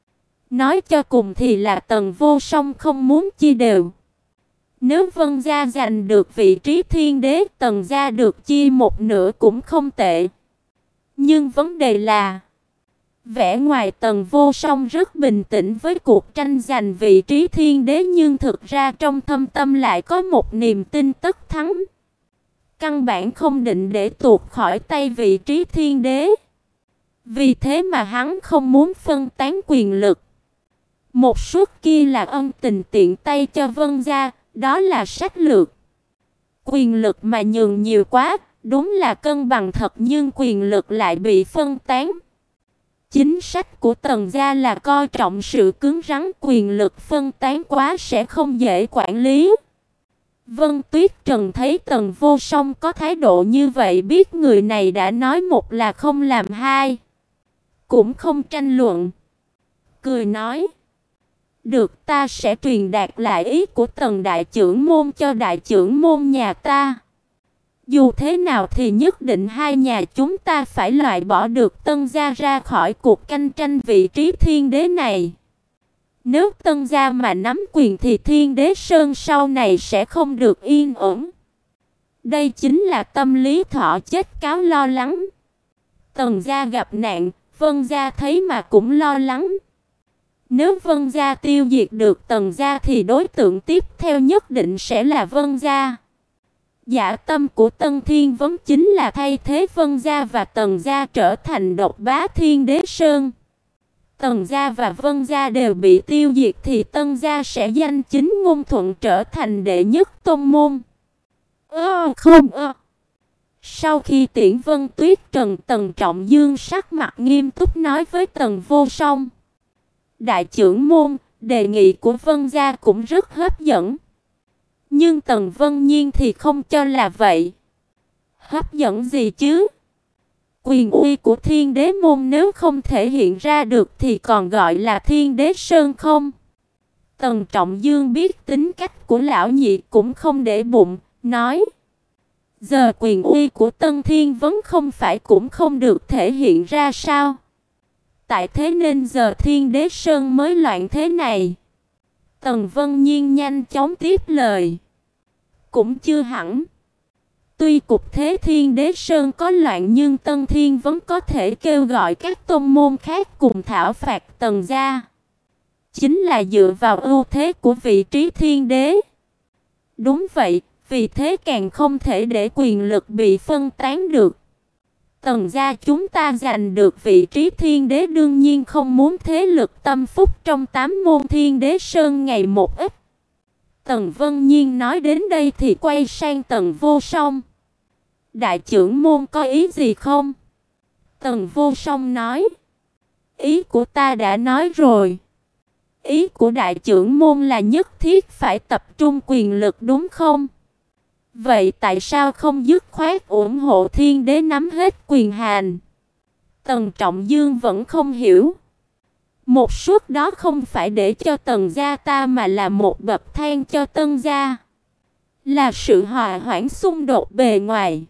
Nói cho cùng thì là Tần Vô Song không muốn chia đều. Nếu Vân gia giành được vị trí Thiên Đế, Tần gia được chia một nửa cũng không tệ. Nhưng vấn đề là, vẻ ngoài Tần Vô Song rất bình tĩnh với cuộc tranh giành vị trí Thiên Đế, nhưng thực ra trong thâm tâm lại có một niềm tin tất thắng. Căn bản không định để tuột khỏi tay vị trí Thiên Đế. Vì thế mà hắn không muốn phân tán quyền lực. Một suất kia là ân tình tiện tay cho Vân gia, đó là sách lược. Quyền lực mà nhường nhiều quá, đúng là cân bằng thật, nhưng quyền lực lại bị phân tán. Chính sách của Tần gia là coi trọng sự cứng rắn, quyền lực phân tán quá sẽ không dễ quản lý. Vân Tuyết Trần thấy Tần Vô Song có thái độ như vậy, biết người này đã nói một là không làm hai, cũng không tranh luận. Cười nói, được, ta sẽ truyền đạt lại ý của Tần đại trưởng môn cho đại trưởng môn nhà ta. Dù thế nào thì nhất định hai nhà chúng ta phải loại bỏ được Tân gia ra khỏi cuộc cạnh tranh vị trí Thiên Đế này. Nếu Tân gia mà nắm quyền thì Thiên Đế Sơn sau này sẽ không được yên ổn. Đây chính là tâm lý thọ chết cáo lo lắng. Tần gia gặp nạn, Vân gia thấy mà cũng lo lắng. Nếu Vân gia tiêu diệt được Tần gia thì đối tượng tiếp theo nhất định sẽ là Vân gia. Dạ tâm của Tân Thiên Vấn chính là thay thế Vân gia và Tần gia trở thành độc bá Thiên Đế Sơn. Tần gia và Vân gia đều bị tiêu diệt thì Tân gia sẽ danh chính ngôn thuận trở thành đệ nhất tôn môn. Ơ không ơ. Sau khi tiễn Vân Tuyết Trần, Tần Trọng Dương sắc mặt nghiêm túc nói với Tần Vô Song: đại trưởng môn, đề nghị của Vân gia cũng rất hấp dẫn. Nhưng Tần Vân Nhiên thì không cho là vậy. Hấp dẫn gì chứ? Quyền uy của Thiên Đế môn nếu không thể hiện ra được thì còn gọi là Thiên Đế Sơn không? Tần Trọng Dương biết tính cách của lão nhị cũng không để bụng, nói: giờ quyền uy của Tân Thiên Vấn không phải cũng không được thể hiện ra sao? Tại thế nên giờ Thiên Đế Sơn mới loạn thế này. Tần Vân Nhiên nhanh chóng tiếp lời: cũng chưa hẳn. Tuy cục thế Thiên Đế Sơn có loạn nhưng Tân Thiên vẫn có thể kêu gọi các tôn môn khác cùng thảo phạt Tần gia. Chính là dựa vào ưu thế của vị trí Thiên Đế. Đúng vậy, vì thế càng không thể để quyền lực bị phân tán được. Tần gia chúng ta giành được vị trí Thiên Đế đương nhiên không muốn thế lực tâm phúc trong tám môn Thiên Đế Sơn ngày một ít. Tần Vân Nhiên nói đến đây thì quay sang Tần Vô Song: đại trưởng môn có ý gì không? Tần Vô Song nói: ý của ta đã nói rồi. Ý của đại trưởng môn là nhất thiết phải tập trung quyền lực đúng không? Vậy tại sao không dứt khoát ủng hộ Thiên Đế nắm hết quyền hành? Tần Trọng Dương vẫn không hiểu. Một suất đó không phải để cho Tần gia ta mà là một bậc thang cho Tân gia. Là sự hòa hoãn xung đột bề ngoài.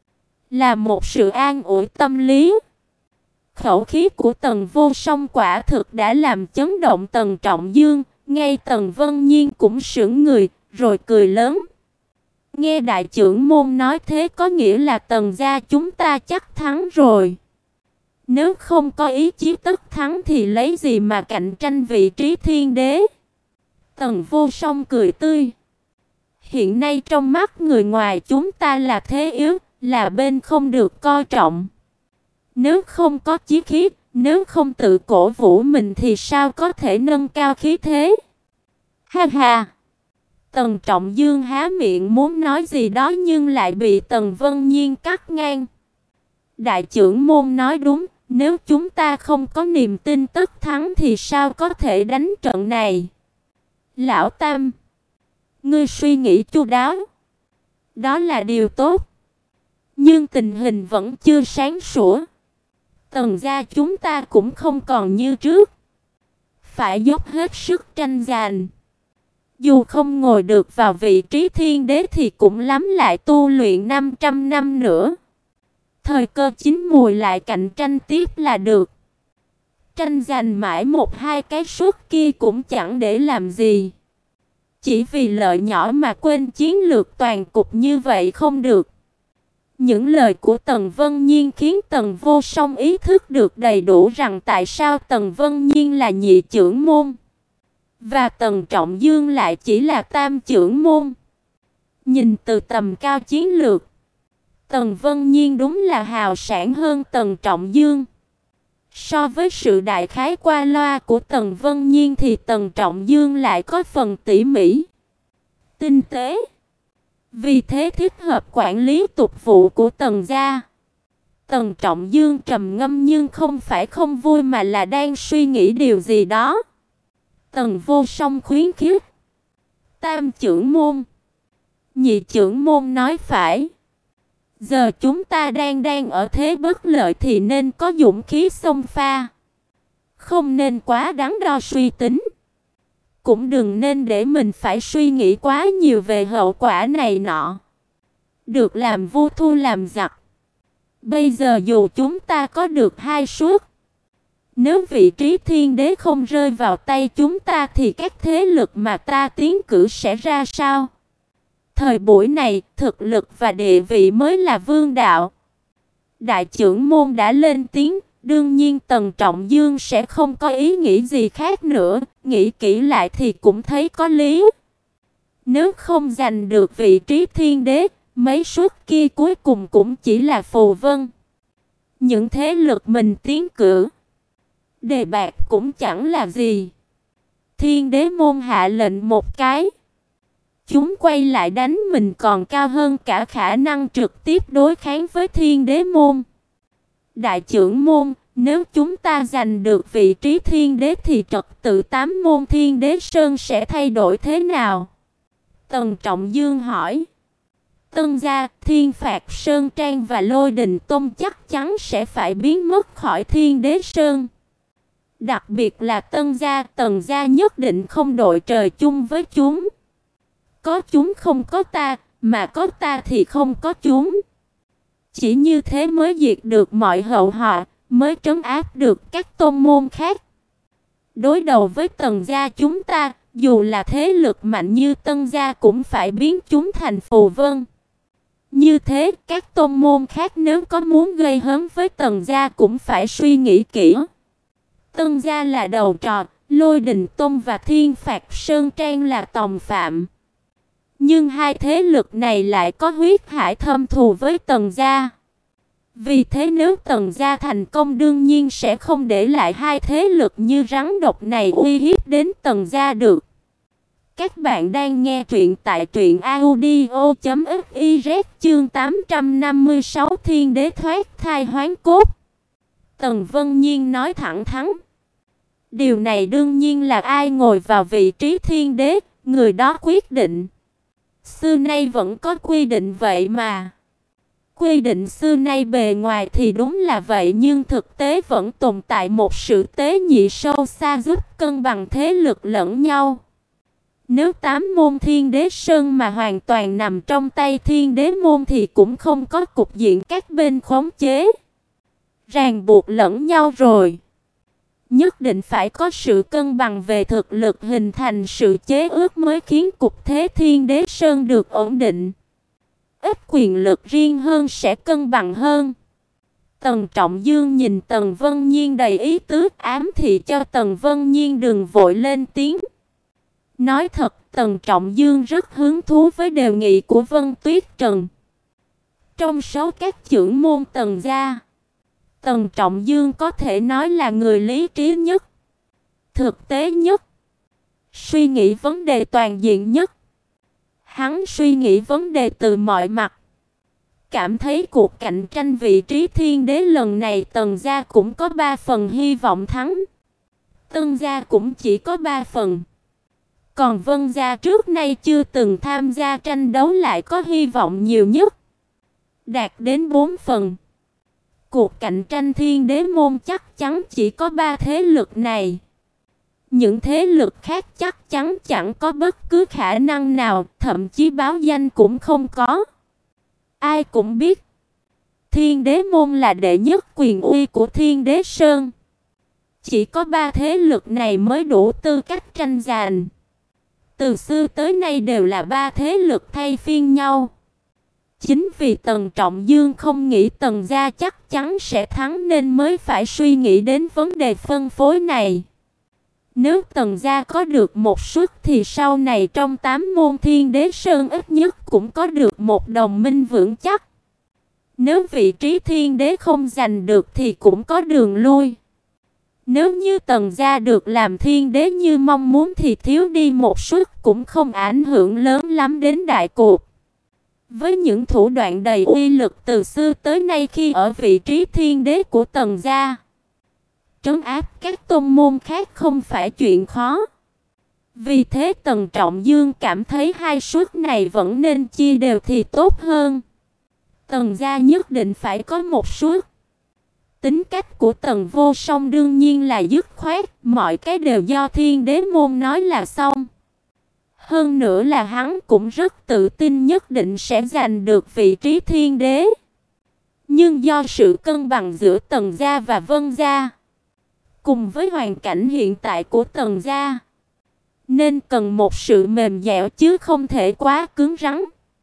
Là một sự an ủi tâm lý. Khẩu khí của Tần Vô Song quả thực đã làm chấn động Tần Trọng Dương. Ngay Tần Vân Nhiên cũng sững người, rồi cười lớn. Nghe đại trưởng môn nói thế có nghĩa là Tần gia chúng ta chắc thắng rồi. Nếu không có ý chí tất thắng thì lấy gì mà cạnh tranh vị trí Thiên Đế? Tần Vô Song cười tươi. Hiện nay trong mắt người ngoài chúng ta là thế yếu, là bên không được coi trọng. Nếu không có chí khí, nếu không tự cổ vũ mình thì sao có thể nâng cao khí thế? Ha ha! Tần Trọng Dương há miệng muốn nói gì đó nhưng lại bị Tần Vân Nhiên cắt ngang. Đại trưởng môn nói đúng, nếu chúng ta không có niềm tin tất thắng thì sao có thể đánh trận này? Lão Tam, ngươi suy nghĩ chu đáo. Đó là điều tốt. Nhưng tình hình vẫn chưa sáng sủa. Tần gia chúng ta cũng không còn như trước. Phải dốc hết sức tranh giành. Dù không ngồi được vào vị trí Thiên Đế thì cũng lắm lại tu luyện năm trăm năm nữa. Thời cơ chín mùi lại cạnh tranh tiếp là được. Tranh giành mãi một hai cái suất kia cũng chẳng để làm gì. Chỉ vì lợi nhỏ mà quên chiến lược toàn cục như vậy không được. Những lời của Tần Vân Nhiên khiến Tần Vô Song ý thức được đầy đủ rằng tại sao Tần Vân Nhiên là nhị trưởng môn và Tần Trọng Dương lại chỉ là tam trưởng môn. Nhìn từ tầm cao chiến lược, Tần Vân Nhiên đúng là hào sản hơn Tần Trọng Dương. So với sự đại khái qua loa của Tần Vân Nhiên thì Tần Trọng Dương lại có phần tỉ mỉ, tinh tế. Vì thế thích hợp quản lý tục vụ của Tần gia. Tần Trọng Dương trầm ngâm nhưng không phải không vui mà là đang suy nghĩ điều gì đó. Tần Vô Song khuyến khích: tam trưởng môn, nhị trưởng môn nói phải. Giờ chúng ta đang đang ở thế bất lợi thì nên có dũng khí xông pha. Không nên quá đắn đo suy tính. Cũng đừng nên để mình phải suy nghĩ quá nhiều về hậu quả này nọ. Được làm vua thua làm giặc. Bây giờ dù chúng ta có được hai suất, nếu vị trí Thiên Đế không rơi vào tay chúng ta thì các thế lực mà ta tiến cử sẽ ra sao? Thời buổi này, thực lực và địa vị mới là vương đạo. Đại trưởng môn đã lên tiếng, đương nhiên Tần Trọng Dương sẽ không có ý nghĩ gì khác nữa, nghĩ kỹ lại thì cũng thấy có lý. Nếu không giành được vị trí Thiên Đế, mấy suất kia cuối cùng cũng chỉ là phù vân. Những thế lực mình tiến cử Đề bạc cũng chẳng là gì. Thiên đế môn hạ lệnh một cái, chúng quay lại đánh mình còn cao hơn cả khả năng trực tiếp đối kháng với thiên đế môn. Đại trưởng môn, nếu chúng ta giành được vị trí thiên đế thì trật tự tám môn thiên đế sơn sẽ thay đổi thế nào? Tần Trọng Dương hỏi. Tân gia, Thiên Phạt Sơn Trang và Lôi Đình Tông chắc chắn sẽ phải biến mất khỏi thiên đế sơn. Đặc biệt là Tân gia, Tần gia nhất định không đội trời chung với chúng. Có chúng không có ta, mà có ta thì không có chúng. Chỉ như thế mới diệt được mọi hậu họa, mới trấn áp được các tôn môn khác. Đối đầu với Tần gia chúng ta, dù là thế lực mạnh như Tân gia cũng phải biến chúng thành phù vân. Như thế, các tôn môn khác nếu có muốn gây hấn với Tần gia cũng phải suy nghĩ kỹ. Tân gia là đầu trò, Lôi Đình Tông và Thiên Phạt Sơn Trang là tòng phạm. Nhưng hai thế lực này lại có huyết hải thâm thù với Tần gia. Vì thế nếu Tần gia thành công đương nhiên sẽ không để lại hai thế lực như rắn độc này uy hiếp đến Tần gia được. Các bạn đang nghe truyện tại truyện audio chấm fiz chương tám trăm năm mươi sáu Thiên đế thoát thai hoán cốt. Tần Vân Nhiên nói thẳng thắn. Điều này đương nhiên là ai ngồi vào vị trí thiên đế, người đó quyết định. Xưa nay vẫn có quy định vậy mà. Quy định xưa nay bề ngoài thì đúng là vậy nhưng thực tế vẫn tồn tại một sự tế nhị sâu xa giúp cân bằng thế lực lẫn nhau. Nếu tám môn thiên đế sơn mà hoàn toàn nằm trong tay thiên đế môn thì cũng không có cục diện các bên khống chế, ràng buộc lẫn nhau rồi. Nhất định phải có sự cân bằng về thực lực hình thành sự chế ước mới khiến cục thế thiên đế sơn được ổn định. Ít quyền lực riêng hơn sẽ cân bằng hơn. Tần Trọng Dương nhìn Tần Vân Nhiên đầy ý tứ ám thị cho Tần Vân Nhiên đừng vội lên tiếng. Nói thật, Tần Trọng Dương rất hứng thú với đề nghị của Vân Tuyết Trần. Trong số các trưởng môn Tần gia, Tần Trọng Dương có thể nói là người lý trí nhất, thực tế nhất, suy nghĩ vấn đề toàn diện nhất. Hắn suy nghĩ vấn đề từ mọi mặt, cảm thấy cuộc cạnh tranh vị trí thiên đế lần này Tần gia cũng có ba phần hy vọng thắng, Tân gia cũng chỉ có ba phần. Còn Vân gia trước nay chưa từng tham gia tranh đấu lại có hy vọng nhiều nhất, đạt đến bốn phần. Cuộc cạnh tranh thiên đế môn chắc chắn chỉ có ba thế lực này. Những thế lực khác chắc chắn chẳng có bất cứ khả năng nào, thậm chí báo danh cũng không có. Ai cũng biết, thiên đế môn là đệ nhất quyền uy của thiên đế sơn. Chỉ có ba thế lực này mới đủ tư cách tranh giành. Từ xưa tới nay đều là ba thế lực thay phiên nhau. Chính vì Tần Trọng Dương không nghĩ Tần gia chắc chắn sẽ thắng nên mới phải suy nghĩ đến vấn đề phân phối này. Nếu Tần gia có được một suất thì sau này trong tám môn thiên đế sơn ít nhất cũng có được một đồng minh vững chắc. Nếu vị trí thiên đế không giành được thì cũng có đường lui. Nếu như Tần gia được làm thiên đế như mong muốn thì thiếu đi một suất cũng không ảnh hưởng lớn lắm đến đại cuộc. Với những thủ đoạn đầy uy lực từ xưa tới nay khi ở vị trí thiên đế của Tần gia, trấn áp các tôn môn khác không phải chuyện khó. Vì thế Tần Trọng Dương cảm thấy hai suất này vẫn nên chia đều thì tốt hơn. Tần gia nhất định phải có một suất. Tính cách của Tần Vô Song đương nhiên là dứt khoát, mọi cái đều do thiên đế môn nói là xong. Hơn nữa là hắn cũng rất tự tin nhất định sẽ giành được vị trí thiên đế. Nhưng do sự cân bằng giữa Tần gia và Vân gia, cùng với hoàn cảnh hiện tại của Tần gia, nên cần một sự mềm dẻo chứ không thể quá cứng rắn.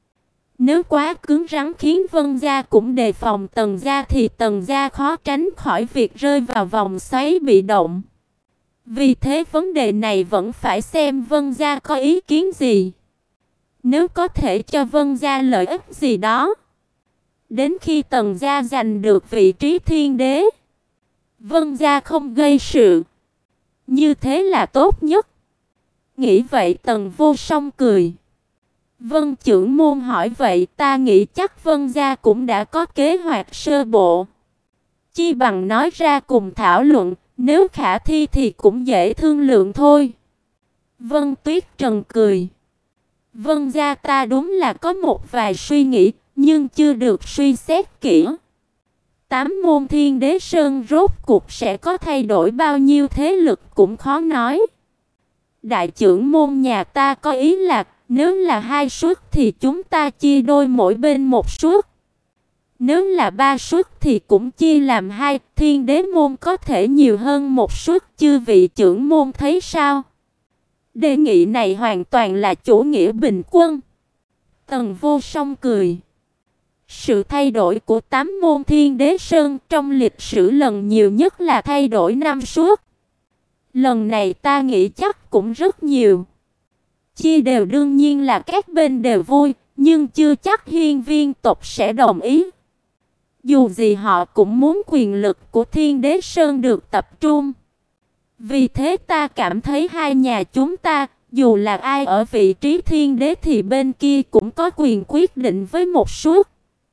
Nếu quá cứng rắn khiến Vân gia cũng đề phòng Tần gia thì Tần gia khó tránh khỏi việc rơi vào vòng xoáy bị động. Vì thế vấn đề này vẫn phải xem Vân gia có ý kiến gì. Nếu có thể cho Vân gia lợi ích gì đó, đến khi Tần gia giành được vị trí thiên đế, Vân gia không gây sự, như thế là tốt nhất. Nghĩ vậy Tần Vô Song cười. Vân trưởng môn hỏi vậy, ta nghĩ chắc Vân gia cũng đã có kế hoạch sơ bộ. Chi bằng nói ra cùng thảo luận, nếu khả thi thì cũng dễ thương lượng thôi. Vân Tuyết Trần cười. Vân gia ta đúng là có một vài suy nghĩ, nhưng chưa được suy xét kỹ. Tám môn Thiên Đế Sơn rốt cuộc sẽ có thay đổi bao nhiêu thế lực cũng khó nói. Đại trưởng môn nhà ta có ý là, nếu là hai suất thì chúng ta chia đôi mỗi bên một suất. Nếu là ba suất thì cũng chia làm hai, Thiên Đế môn có thể nhiều hơn một suất, chư vị trưởng môn thấy sao? Đề nghị này hoàn toàn là chủ nghĩa bình quân. Tần Vô Song cười. Sự thay đổi của tám môn Thiên Đế Sơn trong lịch sử lần nhiều nhất là thay đổi năm suất. Lần này ta nghĩ chắc cũng rất nhiều. Chia đều đương nhiên là các bên đều vui, nhưng chưa chắc Hiên Viên tộc sẽ đồng ý. Dù gì họ cũng muốn quyền lực của Thiên Đế Sơn được tập trung. Vì thế ta cảm thấy hai nhà chúng ta, dù là ai ở vị trí Thiên Đế thì bên kia cũng có quyền quyết định với một suất.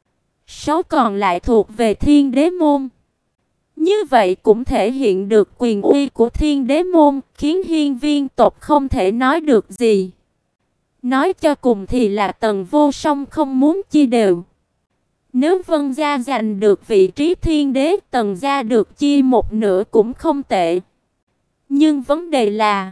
Số còn lại thuộc về Thiên Đế môn. Như vậy cũng thể hiện được quyền uy của Thiên Đế môn, khiến Hiên Viên tộc không thể nói được gì. Nói cho cùng thì là Tần Vô Song không muốn chia đều. Nếu Vân gia giành được vị trí Thiên Đế, Tần gia được chia một nửa cũng không tệ. Nhưng vấn đề là,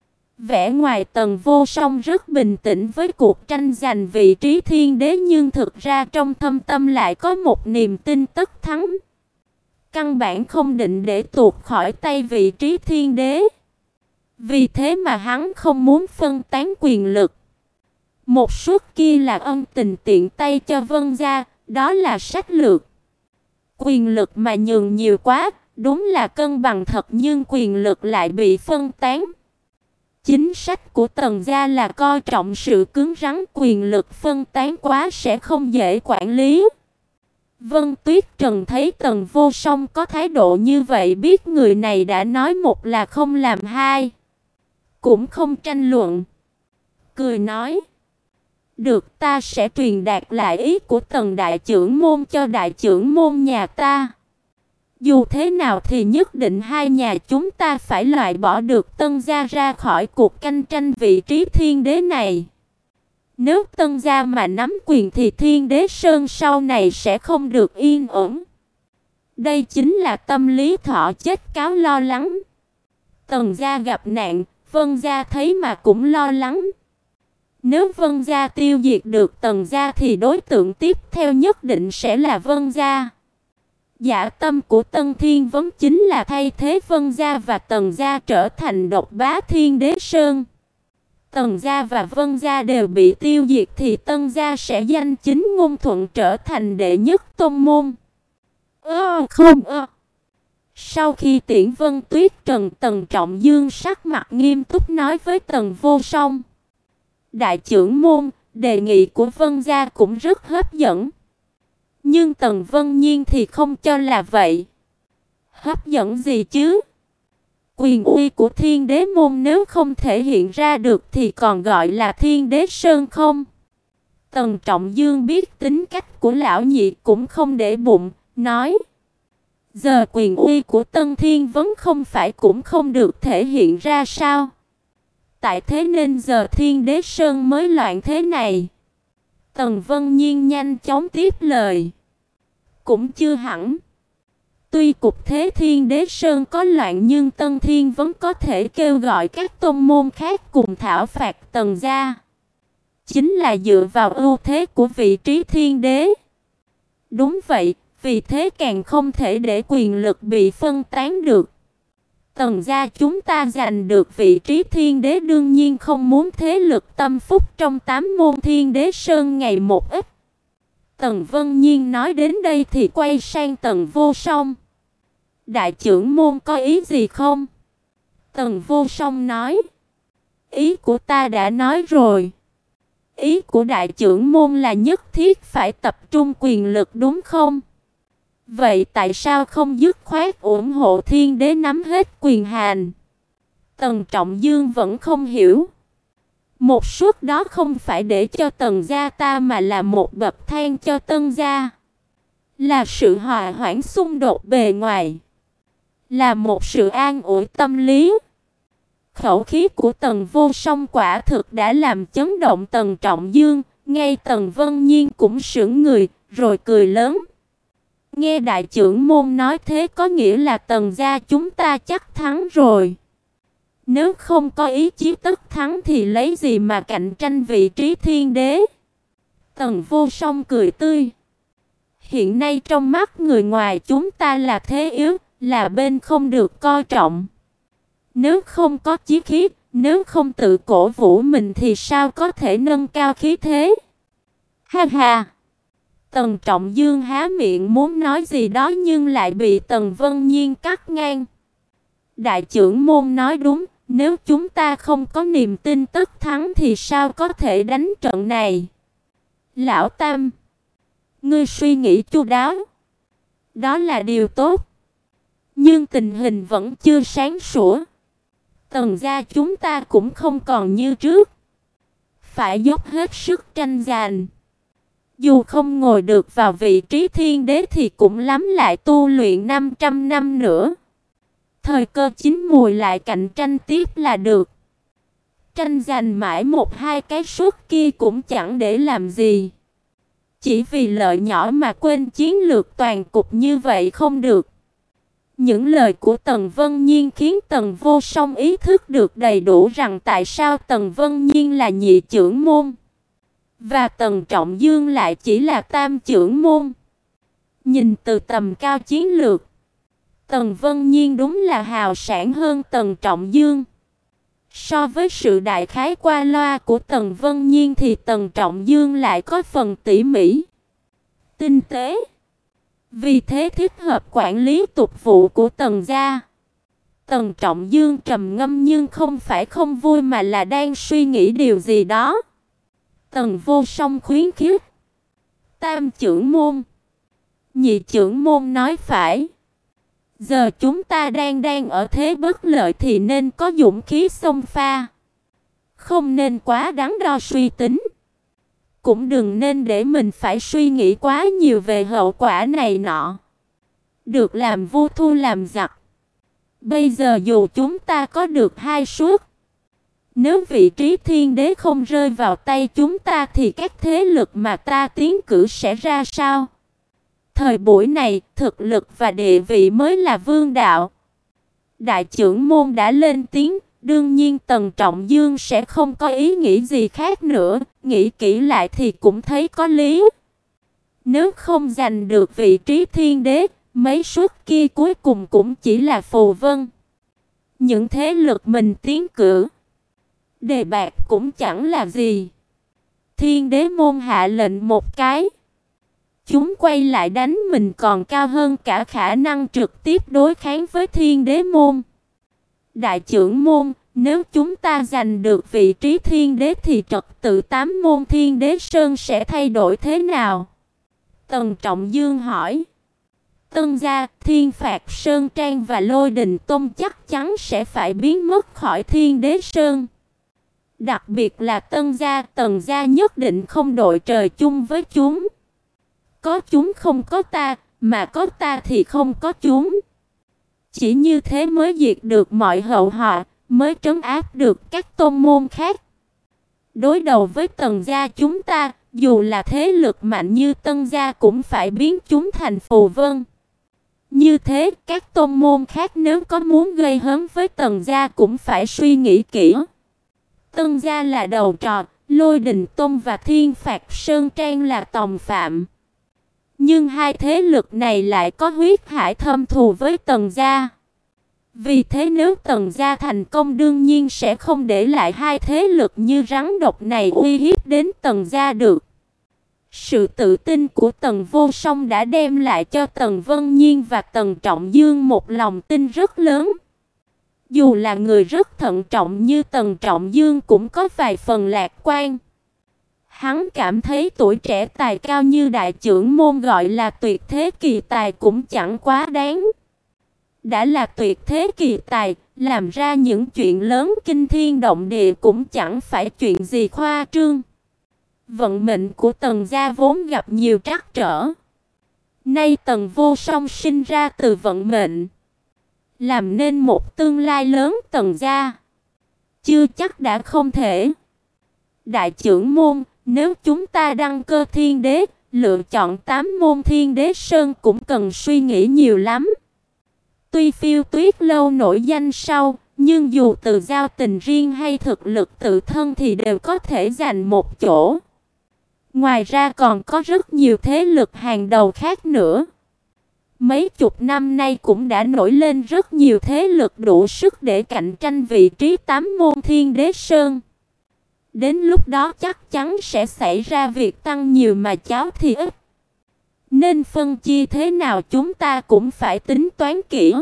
vẻ ngoài Tần Vô Song rất bình tĩnh với cuộc tranh giành vị trí Thiên Đế, nhưng thực ra trong thâm tâm lại có một niềm tin tất thắng. Căn bản không định để tuột khỏi tay vị trí Thiên Đế. Vì thế mà hắn không muốn phân tán quyền lực. Một suất kia là ân tình tiện tay cho Vân gia, đó là sách lược. Quyền lực mà nhường nhiều quá, đúng là cân bằng thật, nhưng quyền lực lại bị phân tán. Chính sách của Tần gia là coi trọng sự cứng rắn, quyền lực phân tán quá sẽ không dễ quản lý. Vân Tuyết Trần thấy Tần Vô Song có thái độ như vậy, biết người này đã nói một là không làm hai, cũng không tranh luận. Cười nói, được, ta sẽ truyền đạt lại ý của Tần đại trưởng môn cho đại trưởng môn nhà ta. Dù thế nào thì nhất định hai nhà chúng ta phải loại bỏ được Tân gia ra khỏi cuộc cạnh tranh vị trí Thiên Đế này. Nếu Tân gia mà nắm quyền thì Thiên Đế Sơn sau này sẽ không được yên ổn. Đây chính là tâm lý thọ chết cáo lo lắng. Tần gia gặp nạn, Vân gia thấy mà cũng lo lắng. Nếu Vân gia tiêu diệt được Tần gia thì đối tượng tiếp theo nhất định sẽ là Vân gia. Dạ tâm của Tân Thiên Vấn chính là thay thế Vân gia và Tần gia trở thành độc bá Thiên Đế Sơn. Tần gia và Vân gia đều bị tiêu diệt thì Tân gia sẽ danh chính ngôn thuận trở thành đệ nhất tôn môn. Ơ không ơ. Sau khi tiễn Vân Tuyết Trần, Tần Trọng Dương sắc mặt nghiêm túc nói với Tần Vô Song. Đại trưởng môn, đề nghị của Vân gia cũng rất hấp dẫn. Nhưng Tần Vân Nhiên thì không cho là vậy. Hấp dẫn gì chứ? Quyền uy của Thiên Đế môn nếu không thể hiện ra được thì còn gọi là Thiên Đế Sơn không? Tần Trọng Dương biết tính cách của lão nhị cũng không để bụng, nói. Giờ quyền uy của Tân Thiên Vấn không phải cũng không được thể hiện ra sao? Tại thế nên giờ Thiên Đế Sơn mới loạn thế này. Tần Vân Nhiên nhanh chóng tiếp lời. Cũng chưa hẳn. Tuy cục thế Thiên Đế Sơn có loạn nhưng Tân Thiên vẫn có thể kêu gọi các tôn môn khác cùng thảo phạt Tần gia. Chính là dựa vào ưu thế của vị trí Thiên Đế. Đúng vậy, vì thế càng không thể để quyền lực bị phân tán được. Tần gia chúng ta giành được vị trí Thiên Đế đương nhiên không muốn thế lực tâm phúc trong tám môn Thiên Đế Sơn ngày một ít. Tần Vân Nhiên nói đến đây thì quay sang Tần Vô Song. Đại trưởng môn có ý gì không? Tần Vô Song nói. Ý của ta đã nói rồi. Ý của đại trưởng môn là nhất thiết phải tập trung quyền lực đúng không? Vậy tại sao không dứt khoát ủng hộ Thiên Đế nắm hết quyền hành? Tần Trọng Dương vẫn không hiểu. Một suất đó không phải để cho Tần gia ta mà là một bậc thang cho Tân gia. Là sự hòa hoãn xung đột bề ngoài. Là một sự an ủi tâm lý. Khẩu khí của Tần Vô Song quả thực đã làm chấn động Tần Trọng Dương. Ngay Tần Vân Nhiên cũng sững người, rồi cười lớn. Nghe đại trưởng môn nói thế có nghĩa là Tần gia chúng ta chắc thắng rồi. Nếu không có ý chí tất thắng thì lấy gì mà cạnh tranh vị trí thiên đế? Tần Vô Song cười tươi. Hiện nay trong mắt người ngoài chúng ta là thế yếu, là bên không được coi trọng. Nếu không có chí khí, nếu không tự cổ vũ mình thì sao có thể nâng cao khí thế? Ha ha! Tần Trọng Dương há miệng muốn nói gì đó nhưng lại bị Tần Vân Nhiên cắt ngang. Đại trưởng môn nói đúng, nếu chúng ta không có niềm tin tất thắng thì sao có thể đánh trận này? Lão Tam, ngươi suy nghĩ chu đáo. Đó là điều tốt. Nhưng tình hình vẫn chưa sáng sủa. Tần gia chúng ta cũng không còn như trước. Phải dốc hết sức tranh giành. Dù không ngồi được vào vị trí thiên đế thì cũng lắm lại tu luyện năm trăm năm nữa. Thời cơ chín mùi lại cạnh tranh tiếp là được. Tranh giành mãi một hai cái suất kia cũng chẳng để làm gì. Chỉ vì lợi nhỏ mà quên chiến lược toàn cục như vậy không được. Những lời của Tần Vân Nhiên khiến Tần Vô Song ý thức được đầy đủ rằng tại sao Tần Vân Nhiên là nhị trưởng môn và Tần Trọng Dương lại chỉ là tam trưởng môn. Nhìn từ tầm cao chiến lược, Tần Vân Nhiên đúng là hào sản hơn Tần Trọng Dương. So với sự đại khái qua loa của Tần Vân Nhiên thì Tần Trọng Dương lại có phần tỉ mỉ, tinh tế. Vì thế thích hợp quản lý tục vụ của Tần gia. Tần Trọng Dương trầm ngâm nhưng không phải không vui mà là đang suy nghĩ điều gì đó. Tần Vô Song khuyến khích. Tam trưởng môn, nhị trưởng môn nói phải. Giờ chúng ta đang đang ở thế bất lợi thì nên có dũng khí xông pha. Không nên quá đắn đo suy tính. Cũng đừng nên để mình phải suy nghĩ quá nhiều về hậu quả này nọ. Được làm vua thua làm giặc. Bây giờ dù chúng ta có được hai suất, nếu vị trí thiên đế không rơi vào tay chúng ta thì các thế lực mà ta tiến cử sẽ ra sao? Thời buổi này, thực lực và địa vị mới là vương đạo. Đại trưởng môn đã lên tiếng, đương nhiên Tần Trọng Dương sẽ không có ý nghĩ gì khác nữa, nghĩ kỹ lại thì cũng thấy có lý. Nếu không giành được vị trí thiên đế, mấy suất kia cuối cùng cũng chỉ là phù vân. Những thế lực mình tiến cử, đề bạt cũng chẳng là gì. Thiên đế môn hạ lệnh một cái, chúng quay lại đánh mình còn cao hơn cả khả năng trực tiếp đối kháng với thiên đế môn. Đại trưởng môn, nếu chúng ta giành được vị trí thiên đế thì trật tự tám môn thiên đế sơn sẽ thay đổi thế nào? Tần Trọng Dương hỏi. Tân gia, Thiên Phạt Sơn Trang và Lôi Đình Tôn chắc chắn sẽ phải biến mất khỏi thiên đế sơn. Đặc biệt là Tân gia, Tần gia nhất định không đội trời chung với chúng. Có chúng không có ta, mà có ta thì không có chúng. Chỉ như thế mới diệt được mọi hậu họa, mới trấn áp được các tôn môn khác. Đối đầu với Tần gia chúng ta, dù là thế lực mạnh như Tân gia cũng phải biến chúng thành phù vân. Như thế, các tôn môn khác nếu có muốn gây hấn với Tần gia cũng phải suy nghĩ kỹ. Tân gia là đầu trò, Lôi Đình Tôn và Thiên Phạt Sơn Trang là tòng phạm. Nhưng hai thế lực này lại có huyết hải thâm thù với Tần gia. Vì thế nếu Tần gia thành công đương nhiên sẽ không để lại hai thế lực như rắn độc này uy hiếp đến Tần gia được. Sự tự tin của Tần Vô Song đã đem lại cho Tần Vân Nhiên và Tần Trọng Dương một lòng tin rất lớn. Dù là người rất thận trọng như Tần Trọng Dương cũng có vài phần lạc quan. Hắn cảm thấy tuổi trẻ tài cao như đại trưởng môn gọi là tuyệt thế kỳ tài cũng chẳng quá đáng. Đã là tuyệt thế kỳ tài, làm ra những chuyện lớn kinh thiên động địa cũng chẳng phải chuyện gì khoa trương. Vận mệnh của Tần gia vốn gặp nhiều trắc trở. Nay Tần Vô Song sinh ra từ vận mệnh, làm nên một tương lai lớn Tần gia. Chưa chắc đã không thể. Đại trưởng môn, nếu chúng ta đăng cơ thiên đế, lựa chọn tám môn thiên đế sơn cũng cần suy nghĩ nhiều lắm. Tuy Phiêu Tuyết lâu nổi danh sau, nhưng dù từ giao tình riêng hay thực lực tự thân thì đều có thể giành một chỗ. Ngoài ra còn có rất nhiều thế lực hàng đầu khác nữa. Mấy chục năm nay cũng đã nổi lên rất nhiều thế lực đủ sức để cạnh tranh vị trí tám môn thiên đế sơn. Đến lúc đó chắc chắn sẽ xảy ra việc tăng nhiều mà cháo thì ít. Nên phân chia thế nào chúng ta cũng phải tính toán kỹ.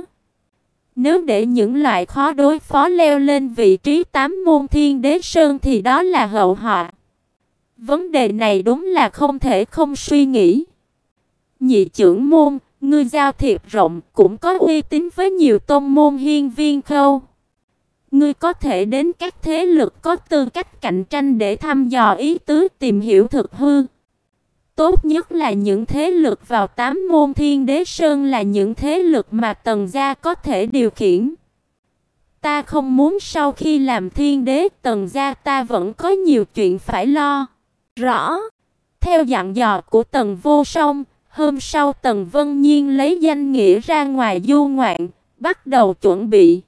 Nếu để những loại khó đối phó leo lên vị trí tám môn thiên đế sơn thì đó là hậu họa. Vấn đề này đúng là không thể không suy nghĩ. Nhị trưởng môn, ngươi giao thiệp rộng, cũng có uy tín với nhiều tôn môn hiên viên khâu. Ngươi có thể đến các thế lực có tư cách cạnh tranh để thăm dò ý tứ, tìm hiểu thực hư. Tốt nhất là những thế lực vào tám môn thiên đế sơn là những thế lực mà Tần gia có thể điều khiển. Ta không muốn sau khi làm thiên đế, Tần gia ta vẫn có nhiều chuyện phải lo. Rõ. Theo dặn dò của Tần Vô Song, hôm sau Tần Vân Nhiên lấy danh nghĩa ra ngoài du ngoạn, bắt đầu chuẩn bị.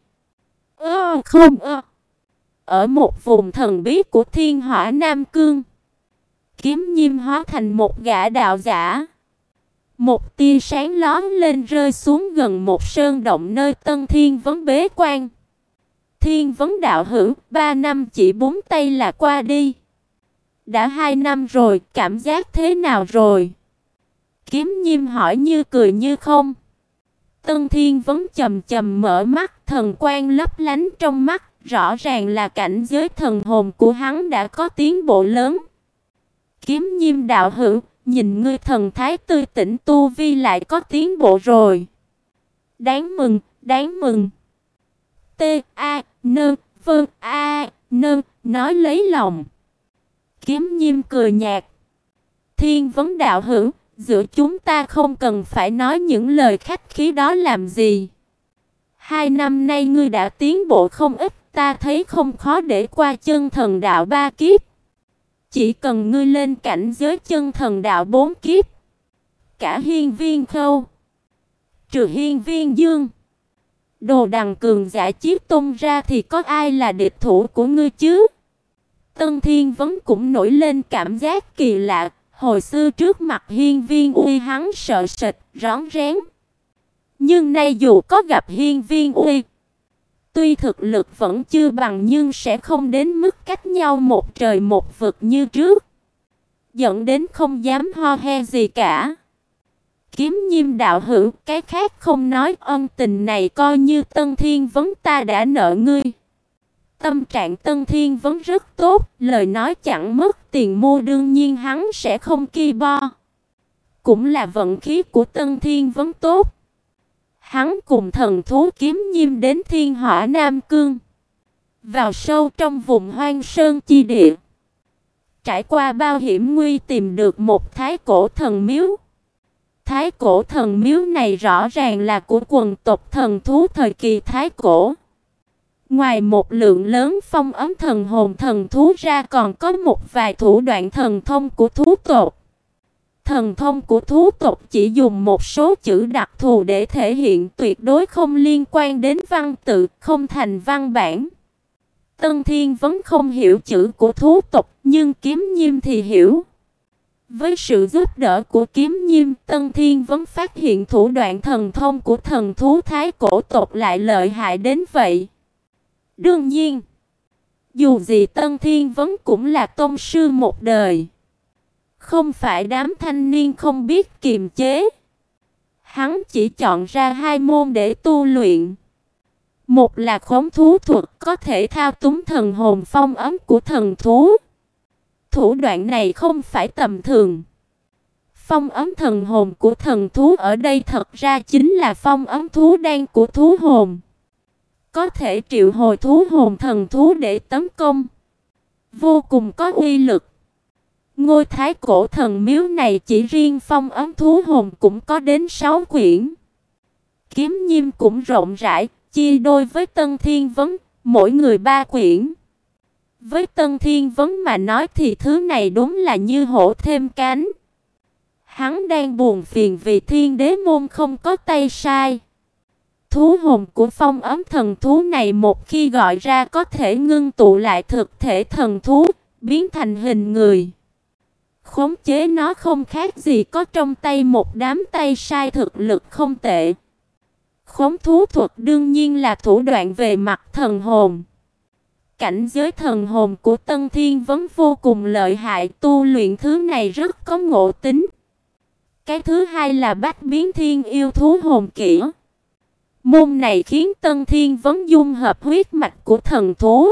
Ơ không ơ. Ở một vùng thần bí của Thiên Hỏa Nam Cương, Kiếm Nhiêm hóa thành một gã đạo giả. Một tia sáng lóe lên rơi xuống gần một sơn động nơi Tân Thiên Vấn bế quan. Thiên Vấn đạo hữu, ba năm chỉ búng tay là qua đi. Đã hai năm rồi, cảm giác thế nào rồi? Kiếm Nhiêm hỏi như cười như không. Tân Thiên Vấn chầm chầm mở mắt, thần quang lấp lánh trong mắt, rõ ràng là cảnh giới thần hồn của hắn đã có tiến bộ lớn. Kiếm Nhiêm đạo hữu, nhìn ngươi thần thái tươi tỉnh, tu vi lại có tiến bộ rồi. Đáng mừng, đáng mừng. T A nơ vâng a nơ nói lấy lòng. Kiếm Nhiêm cười nhạt. Thiên Vấn đạo hữu, giữa chúng ta không cần phải nói những lời khách khí đó làm gì. Hai năm nay ngươi đã tiến bộ không ít, ta thấy không khó để qua chân thần đạo ba kiếp. Chỉ cần ngươi lên cảnh giới chân thần đạo bốn kiếp, cả hiên viên khâu, trừ hiên viên dương, đồ đằng cường giả chiếc tung ra thì có ai là địch thủ của ngươi chứ? Tân Thiên Vấn cũng nổi lên cảm giác kỳ lạ. Hồi xưa trước mặt hiên viên uy hắn sợ sệt, rón rén. Nhưng nay dù có gặp hiên viên uy, tuy thực lực vẫn chưa bằng nhưng sẽ không đến mức cách nhau một trời một vực như trước, dẫn đến không dám ho he gì cả. Kiếm Nhiêm đạo hữu, cái khác không nói, ân tình này coi như Tân Thiên Vấn ta đã nợ ngươi. Tâm trạng Tân Thiên Vấn rất tốt, lời nói chẳng mất tiền mua đương nhiên hắn sẽ không ki bo. Cũng là vận khí của Tân Thiên Vấn tốt. Hắn cùng thần thú Kiếm Nhiêm đến Thiên Hỏa Nam Cương, vào sâu trong vùng hoang sơn chi địa, trải qua bao hiểm nguy tìm được một thái cổ thần miếu. Thái cổ thần miếu này rõ ràng là của quần tộc thần thú thời kỳ thái cổ. Ngoài một lượng lớn phong ấn thần hồn thần thú ra còn có một vài thủ đoạn thần thông của thú tộc. Thần thông của thú tộc chỉ dùng một số chữ đặc thù để thể hiện, tuyệt đối không liên quan đến văn tự, không thành văn bản. Tân Thiên Vấn không hiểu chữ của thú tộc, nhưng Kiếm Nhiêm thì hiểu. Với sự giúp đỡ của Kiếm Nhiêm, Tân Thiên Vấn phát hiện thủ đoạn thần thông của thần thú thái cổ tộc lại lợi hại đến vậy. Đương nhiên, dù gì Tân Thiên Vấn cũng là tôn sư một đời, không phải đám thanh niên không biết kiềm chế. Hắn chỉ chọn ra hai môn để tu luyện. Một là khống thú thuật, có thể thao túng thần hồn phong ấn của thần thú. Thủ đoạn này không phải tầm thường. Phong ấn thần hồn của thần thú ở đây thật ra chính là phong ấn thú đan của thú hồn. Có thể triệu hồi thú hồn thần thú để tấn công. Vô cùng có uy lực. Ngôi thái cổ thần miếu này chỉ riêng phong ấn thú hồn cũng có đến sáu quyển. Kiếm nhiêm cũng rộng rãi, chia đôi với Tân Thiên Vấn, mỗi người ba quyển. Với Tân Thiên Vấn mà nói thì thứ này đúng là như hổ thêm cánh. Hắn đang buồn phiền vì Thiên Đế môn không có tay sai. Thú hồn của phong ấn thần thú này một khi gọi ra có thể ngưng tụ lại thực thể thần thú, biến thành hình người. Khống chế nó không khác gì có trong tay một đám tay sai thực lực không tệ. Khống thú thuật đương nhiên là thủ đoạn về mặt thần hồn. Cảnh giới thần hồn của Tân Thiên Vấn vô cùng lợi hại, tu luyện thứ này rất có ngộ tính. Cái thứ hai là bách biến thiên yêu thú hồn kỹ. Môn này khiến Tân Thiên Vấn dung hợp huyết mạch của thần thú.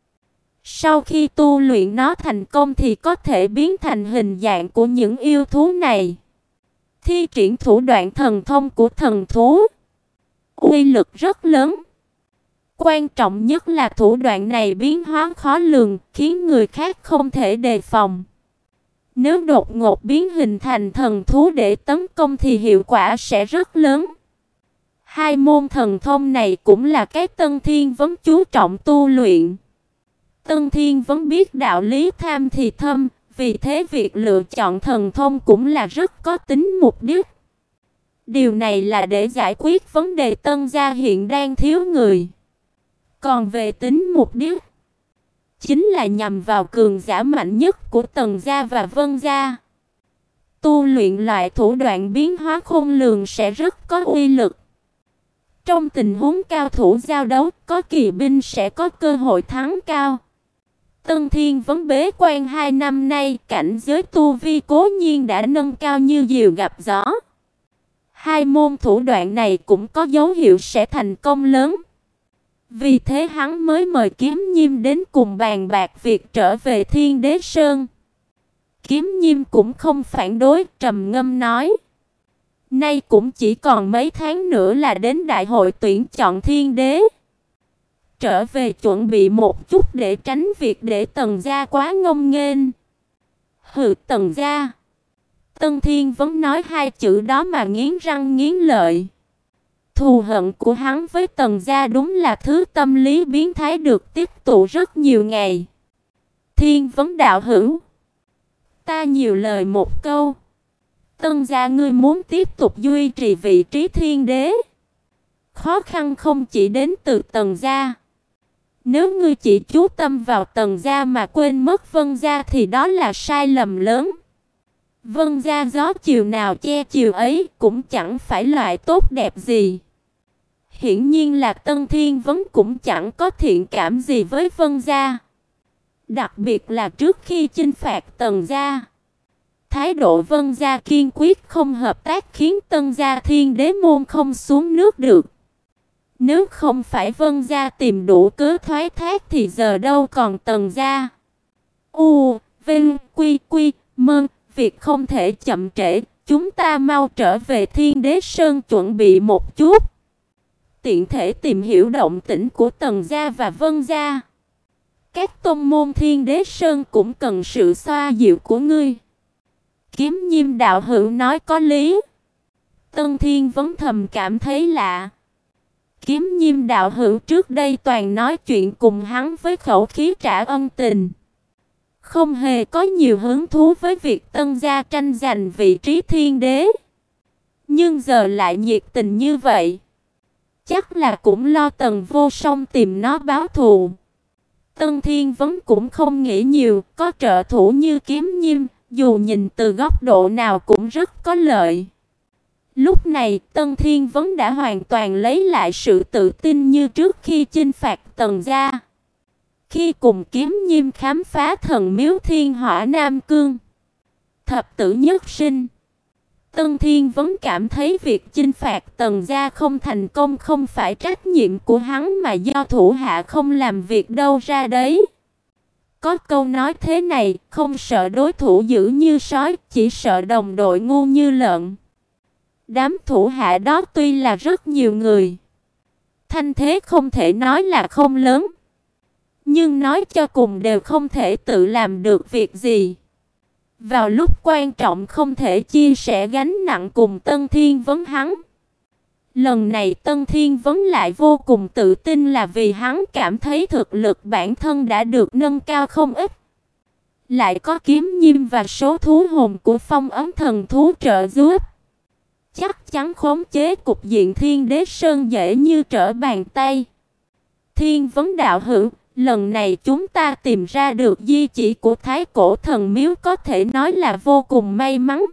Sau khi tu luyện nó thành công thì có thể biến thành hình dạng của những yêu thú này. Thi triển thủ đoạn thần thông của thần thú. Uy lực rất lớn. Quan trọng nhất là thủ đoạn này biến hóa khó lường, khiến người khác không thể đề phòng. Nếu đột ngột biến hình thành thần thú để tấn công thì hiệu quả sẽ rất lớn. Hai môn thần thông này cũng là cái Tân Thiên Vấn chú trọng tu luyện. Tân Thiên Vấn biết đạo lý tham thì thâm, vì thế việc lựa chọn thần thông cũng là rất có tính mục đích. Điều này là để giải quyết vấn đề Tân gia hiện đang thiếu người. Còn về tính mục đích, chính là nhằm vào cường giả mạnh nhất của Tần gia và Vân gia. Tu luyện loại thủ đoạn biến hóa khôn lường sẽ rất có uy lực. Trong tình huống cao thủ giao đấu, có kỳ binh sẽ có cơ hội thắng cao. Tân Thiên Vấn bế quan hai năm nay, cảnh giới tu vi cố nhiên đã nâng cao như diều gặp gió. Hai môn thủ đoạn này cũng có dấu hiệu sẽ thành công lớn. Vì thế hắn mới mời Kiếm Nhiêm đến cùng bàn bạc việc trở về Thiên Đế Sơn. Kiếm Nhiêm cũng không phản đối, trầm ngâm nói: nay cũng chỉ còn mấy tháng nữa là đến đại hội tuyển chọn Thiên Đế. Trở về chuẩn bị một chút để tránh việc để Tần gia quá ngông nghênh. Hừ, Tần gia. Tân Thiên Vấn nói hai chữ đó mà nghiến răng nghiến lợi. Thù hận của hắn với Tần gia đúng là thứ tâm lý biến thái được tích tụ rất nhiều ngày. Thiên Vấn đạo hữu, ta nhiều lời một câu. Tân gia ngươi muốn tiếp tục duy trì vị trí thiên đế, khó khăn không chỉ đến từ Tần gia. Nếu ngươi chỉ chú tâm vào Tần gia mà quên mất Vân gia thì đó là sai lầm lớn. Vân gia gió chiều nào che chiều ấy, cũng chẳng phải loại tốt đẹp gì. Hiển nhiên là Tân Thiên Vấn cũng chẳng có thiện cảm gì với Vân gia. Đặc biệt là trước khi chinh phạt Tần gia, thái độ Vân gia kiên quyết không hợp tác khiến Tân gia Thiên Đế môn không xuống nước được. Nếu không phải Vân gia tìm đủ cớ thoái thác thì giờ đâu còn Tần gia. U, Vinh, Quy, Quy, Mơn, việc không thể chậm trễ, chúng ta mau trở về Thiên Đế Sơn chuẩn bị một chút. Tiện thể tìm hiểu động tĩnh của Tần gia và Vân gia. Các tôn môn Thiên Đế Sơn cũng cần sự xoa dịu của ngươi. Kiếm Nhiêm đạo hữu nói có lý. Tân Thiên Vấn thầm cảm thấy lạ. Kiếm Nhiêm đạo hữu trước đây toàn nói chuyện cùng hắn với khẩu khí trả ân tình, không hề có nhiều hứng thú với việc Tân gia tranh giành vị trí thiên đế. Nhưng giờ lại nhiệt tình như vậy, chắc là cũng lo Tần Vô Song tìm nó báo thù. Tân Thiên Vấn cũng không nghĩ nhiều, có trợ thủ như Kiếm Nhiêm, dù nhìn từ góc độ nào cũng rất có lợi. Lúc này, Tân Thiên Vấn đã hoàn toàn lấy lại sự tự tin như trước khi chinh phạt Tần gia. Khi cùng Kiếm Nhiêm khám phá thần miếu Thiên Hỏa Nam Cương, thập tử nhất sinh, Tân Thiên Vấn cảm thấy việc chinh phạt Tần gia không thành công không phải trách nhiệm của hắn mà do thủ hạ không làm việc đâu ra đấy. Có câu nói thế này, không sợ đối thủ dữ như sói, chỉ sợ đồng đội ngu như lợn. Đám thủ hạ đó tuy là rất nhiều người, thanh thế không thể nói là không lớn, nhưng nói cho cùng đều không thể tự làm được việc gì. Vào lúc quan trọng không thể chia sẻ gánh nặng cùng Tân Thiên Vấn hắn. Lần này Tân Thiên Vấn lại vô cùng tự tin là vì hắn cảm thấy thực lực bản thân đã được nâng cao không ít. Lại có kiếm nhiêm và số thú hồn của phong ấn thần thú trợ giúp, chắc chắn khống chế cục diện Thiên Đế Sơn dễ như trở bàn tay. Thiên Vấn đạo hữu, lần này chúng ta tìm ra được di chỉ của Thái Cổ Thần Miếu có thể nói là vô cùng may mắn.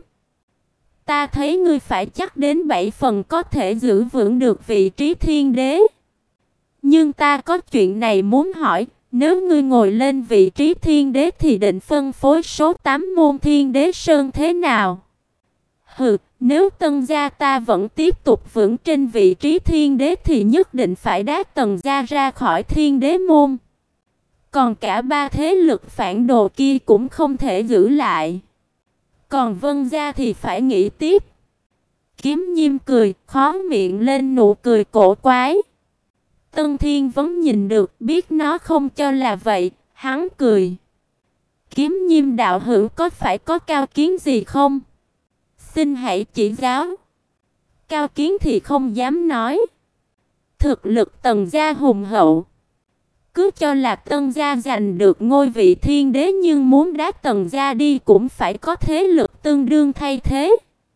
Ta thấy ngươi phải chắc đến bảy phần có thể giữ vững được vị trí thiên đế. Nhưng ta có chuyện này muốn hỏi, nếu ngươi ngồi lên vị trí thiên đế thì định phân phối số tám môn Thiên Đế Sơn thế nào? Hừ, nếu Tân gia ta vẫn tiếp tục vững trên vị trí thiên đế thì nhất định phải đá Tần gia ra khỏi Thiên Đế môn. Còn cả ba thế lực phản đồ kia cũng không thể giữ lại. Còn Vân gia thì phải nghĩ tiếp. Kiếm Nhiêm cười, khó miệng lên nụ cười cổ quái. Tân Thiên Vấn nhìn được, biết nó không cho là vậy, hắn cười. Kiếm Nhiêm đạo hữu có phải có cao kiến gì không? Xin hãy chỉ giáo. Cao kiến thì không dám nói. Thực lực Tần gia hùng hậu, cứ cho là Tân gia giành được ngôi vị thiên đế, nhưng muốn đá Tần gia đi cũng phải có thế lực tương đương thay thế.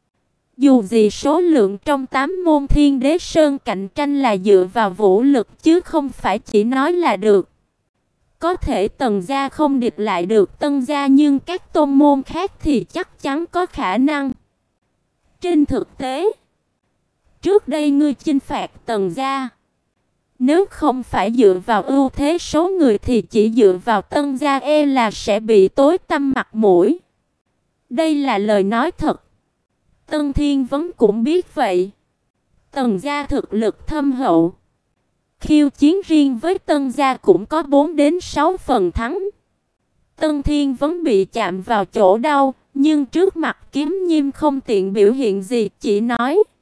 Dù gì số lượng trong tám môn Thiên Đế Sơn cạnh tranh là dựa vào vũ lực chứ không phải chỉ nói là được. Có thể Tần gia không địch lại được Tân gia, nhưng các tôn môn khác thì chắc chắn có khả năng. Trên thực tế, trước đây ngươi chinh phạt Tần gia, nếu không phải dựa vào ưu thế số người thì chỉ dựa vào Tân gia e là sẽ bị tối tăm mặt mũi. Đây là lời nói thật. Tân Thiên Vấn cũng biết vậy. Tần gia thực lực thâm hậu, khiêu chiến riêng với Tân gia cũng có bốn đến sáu phần thắng. Tân Thiên Vấn bị chạm vào chỗ đau, nhưng trước mặt Kiếm Nhiêm không tiện biểu hiện gì, chỉ nói: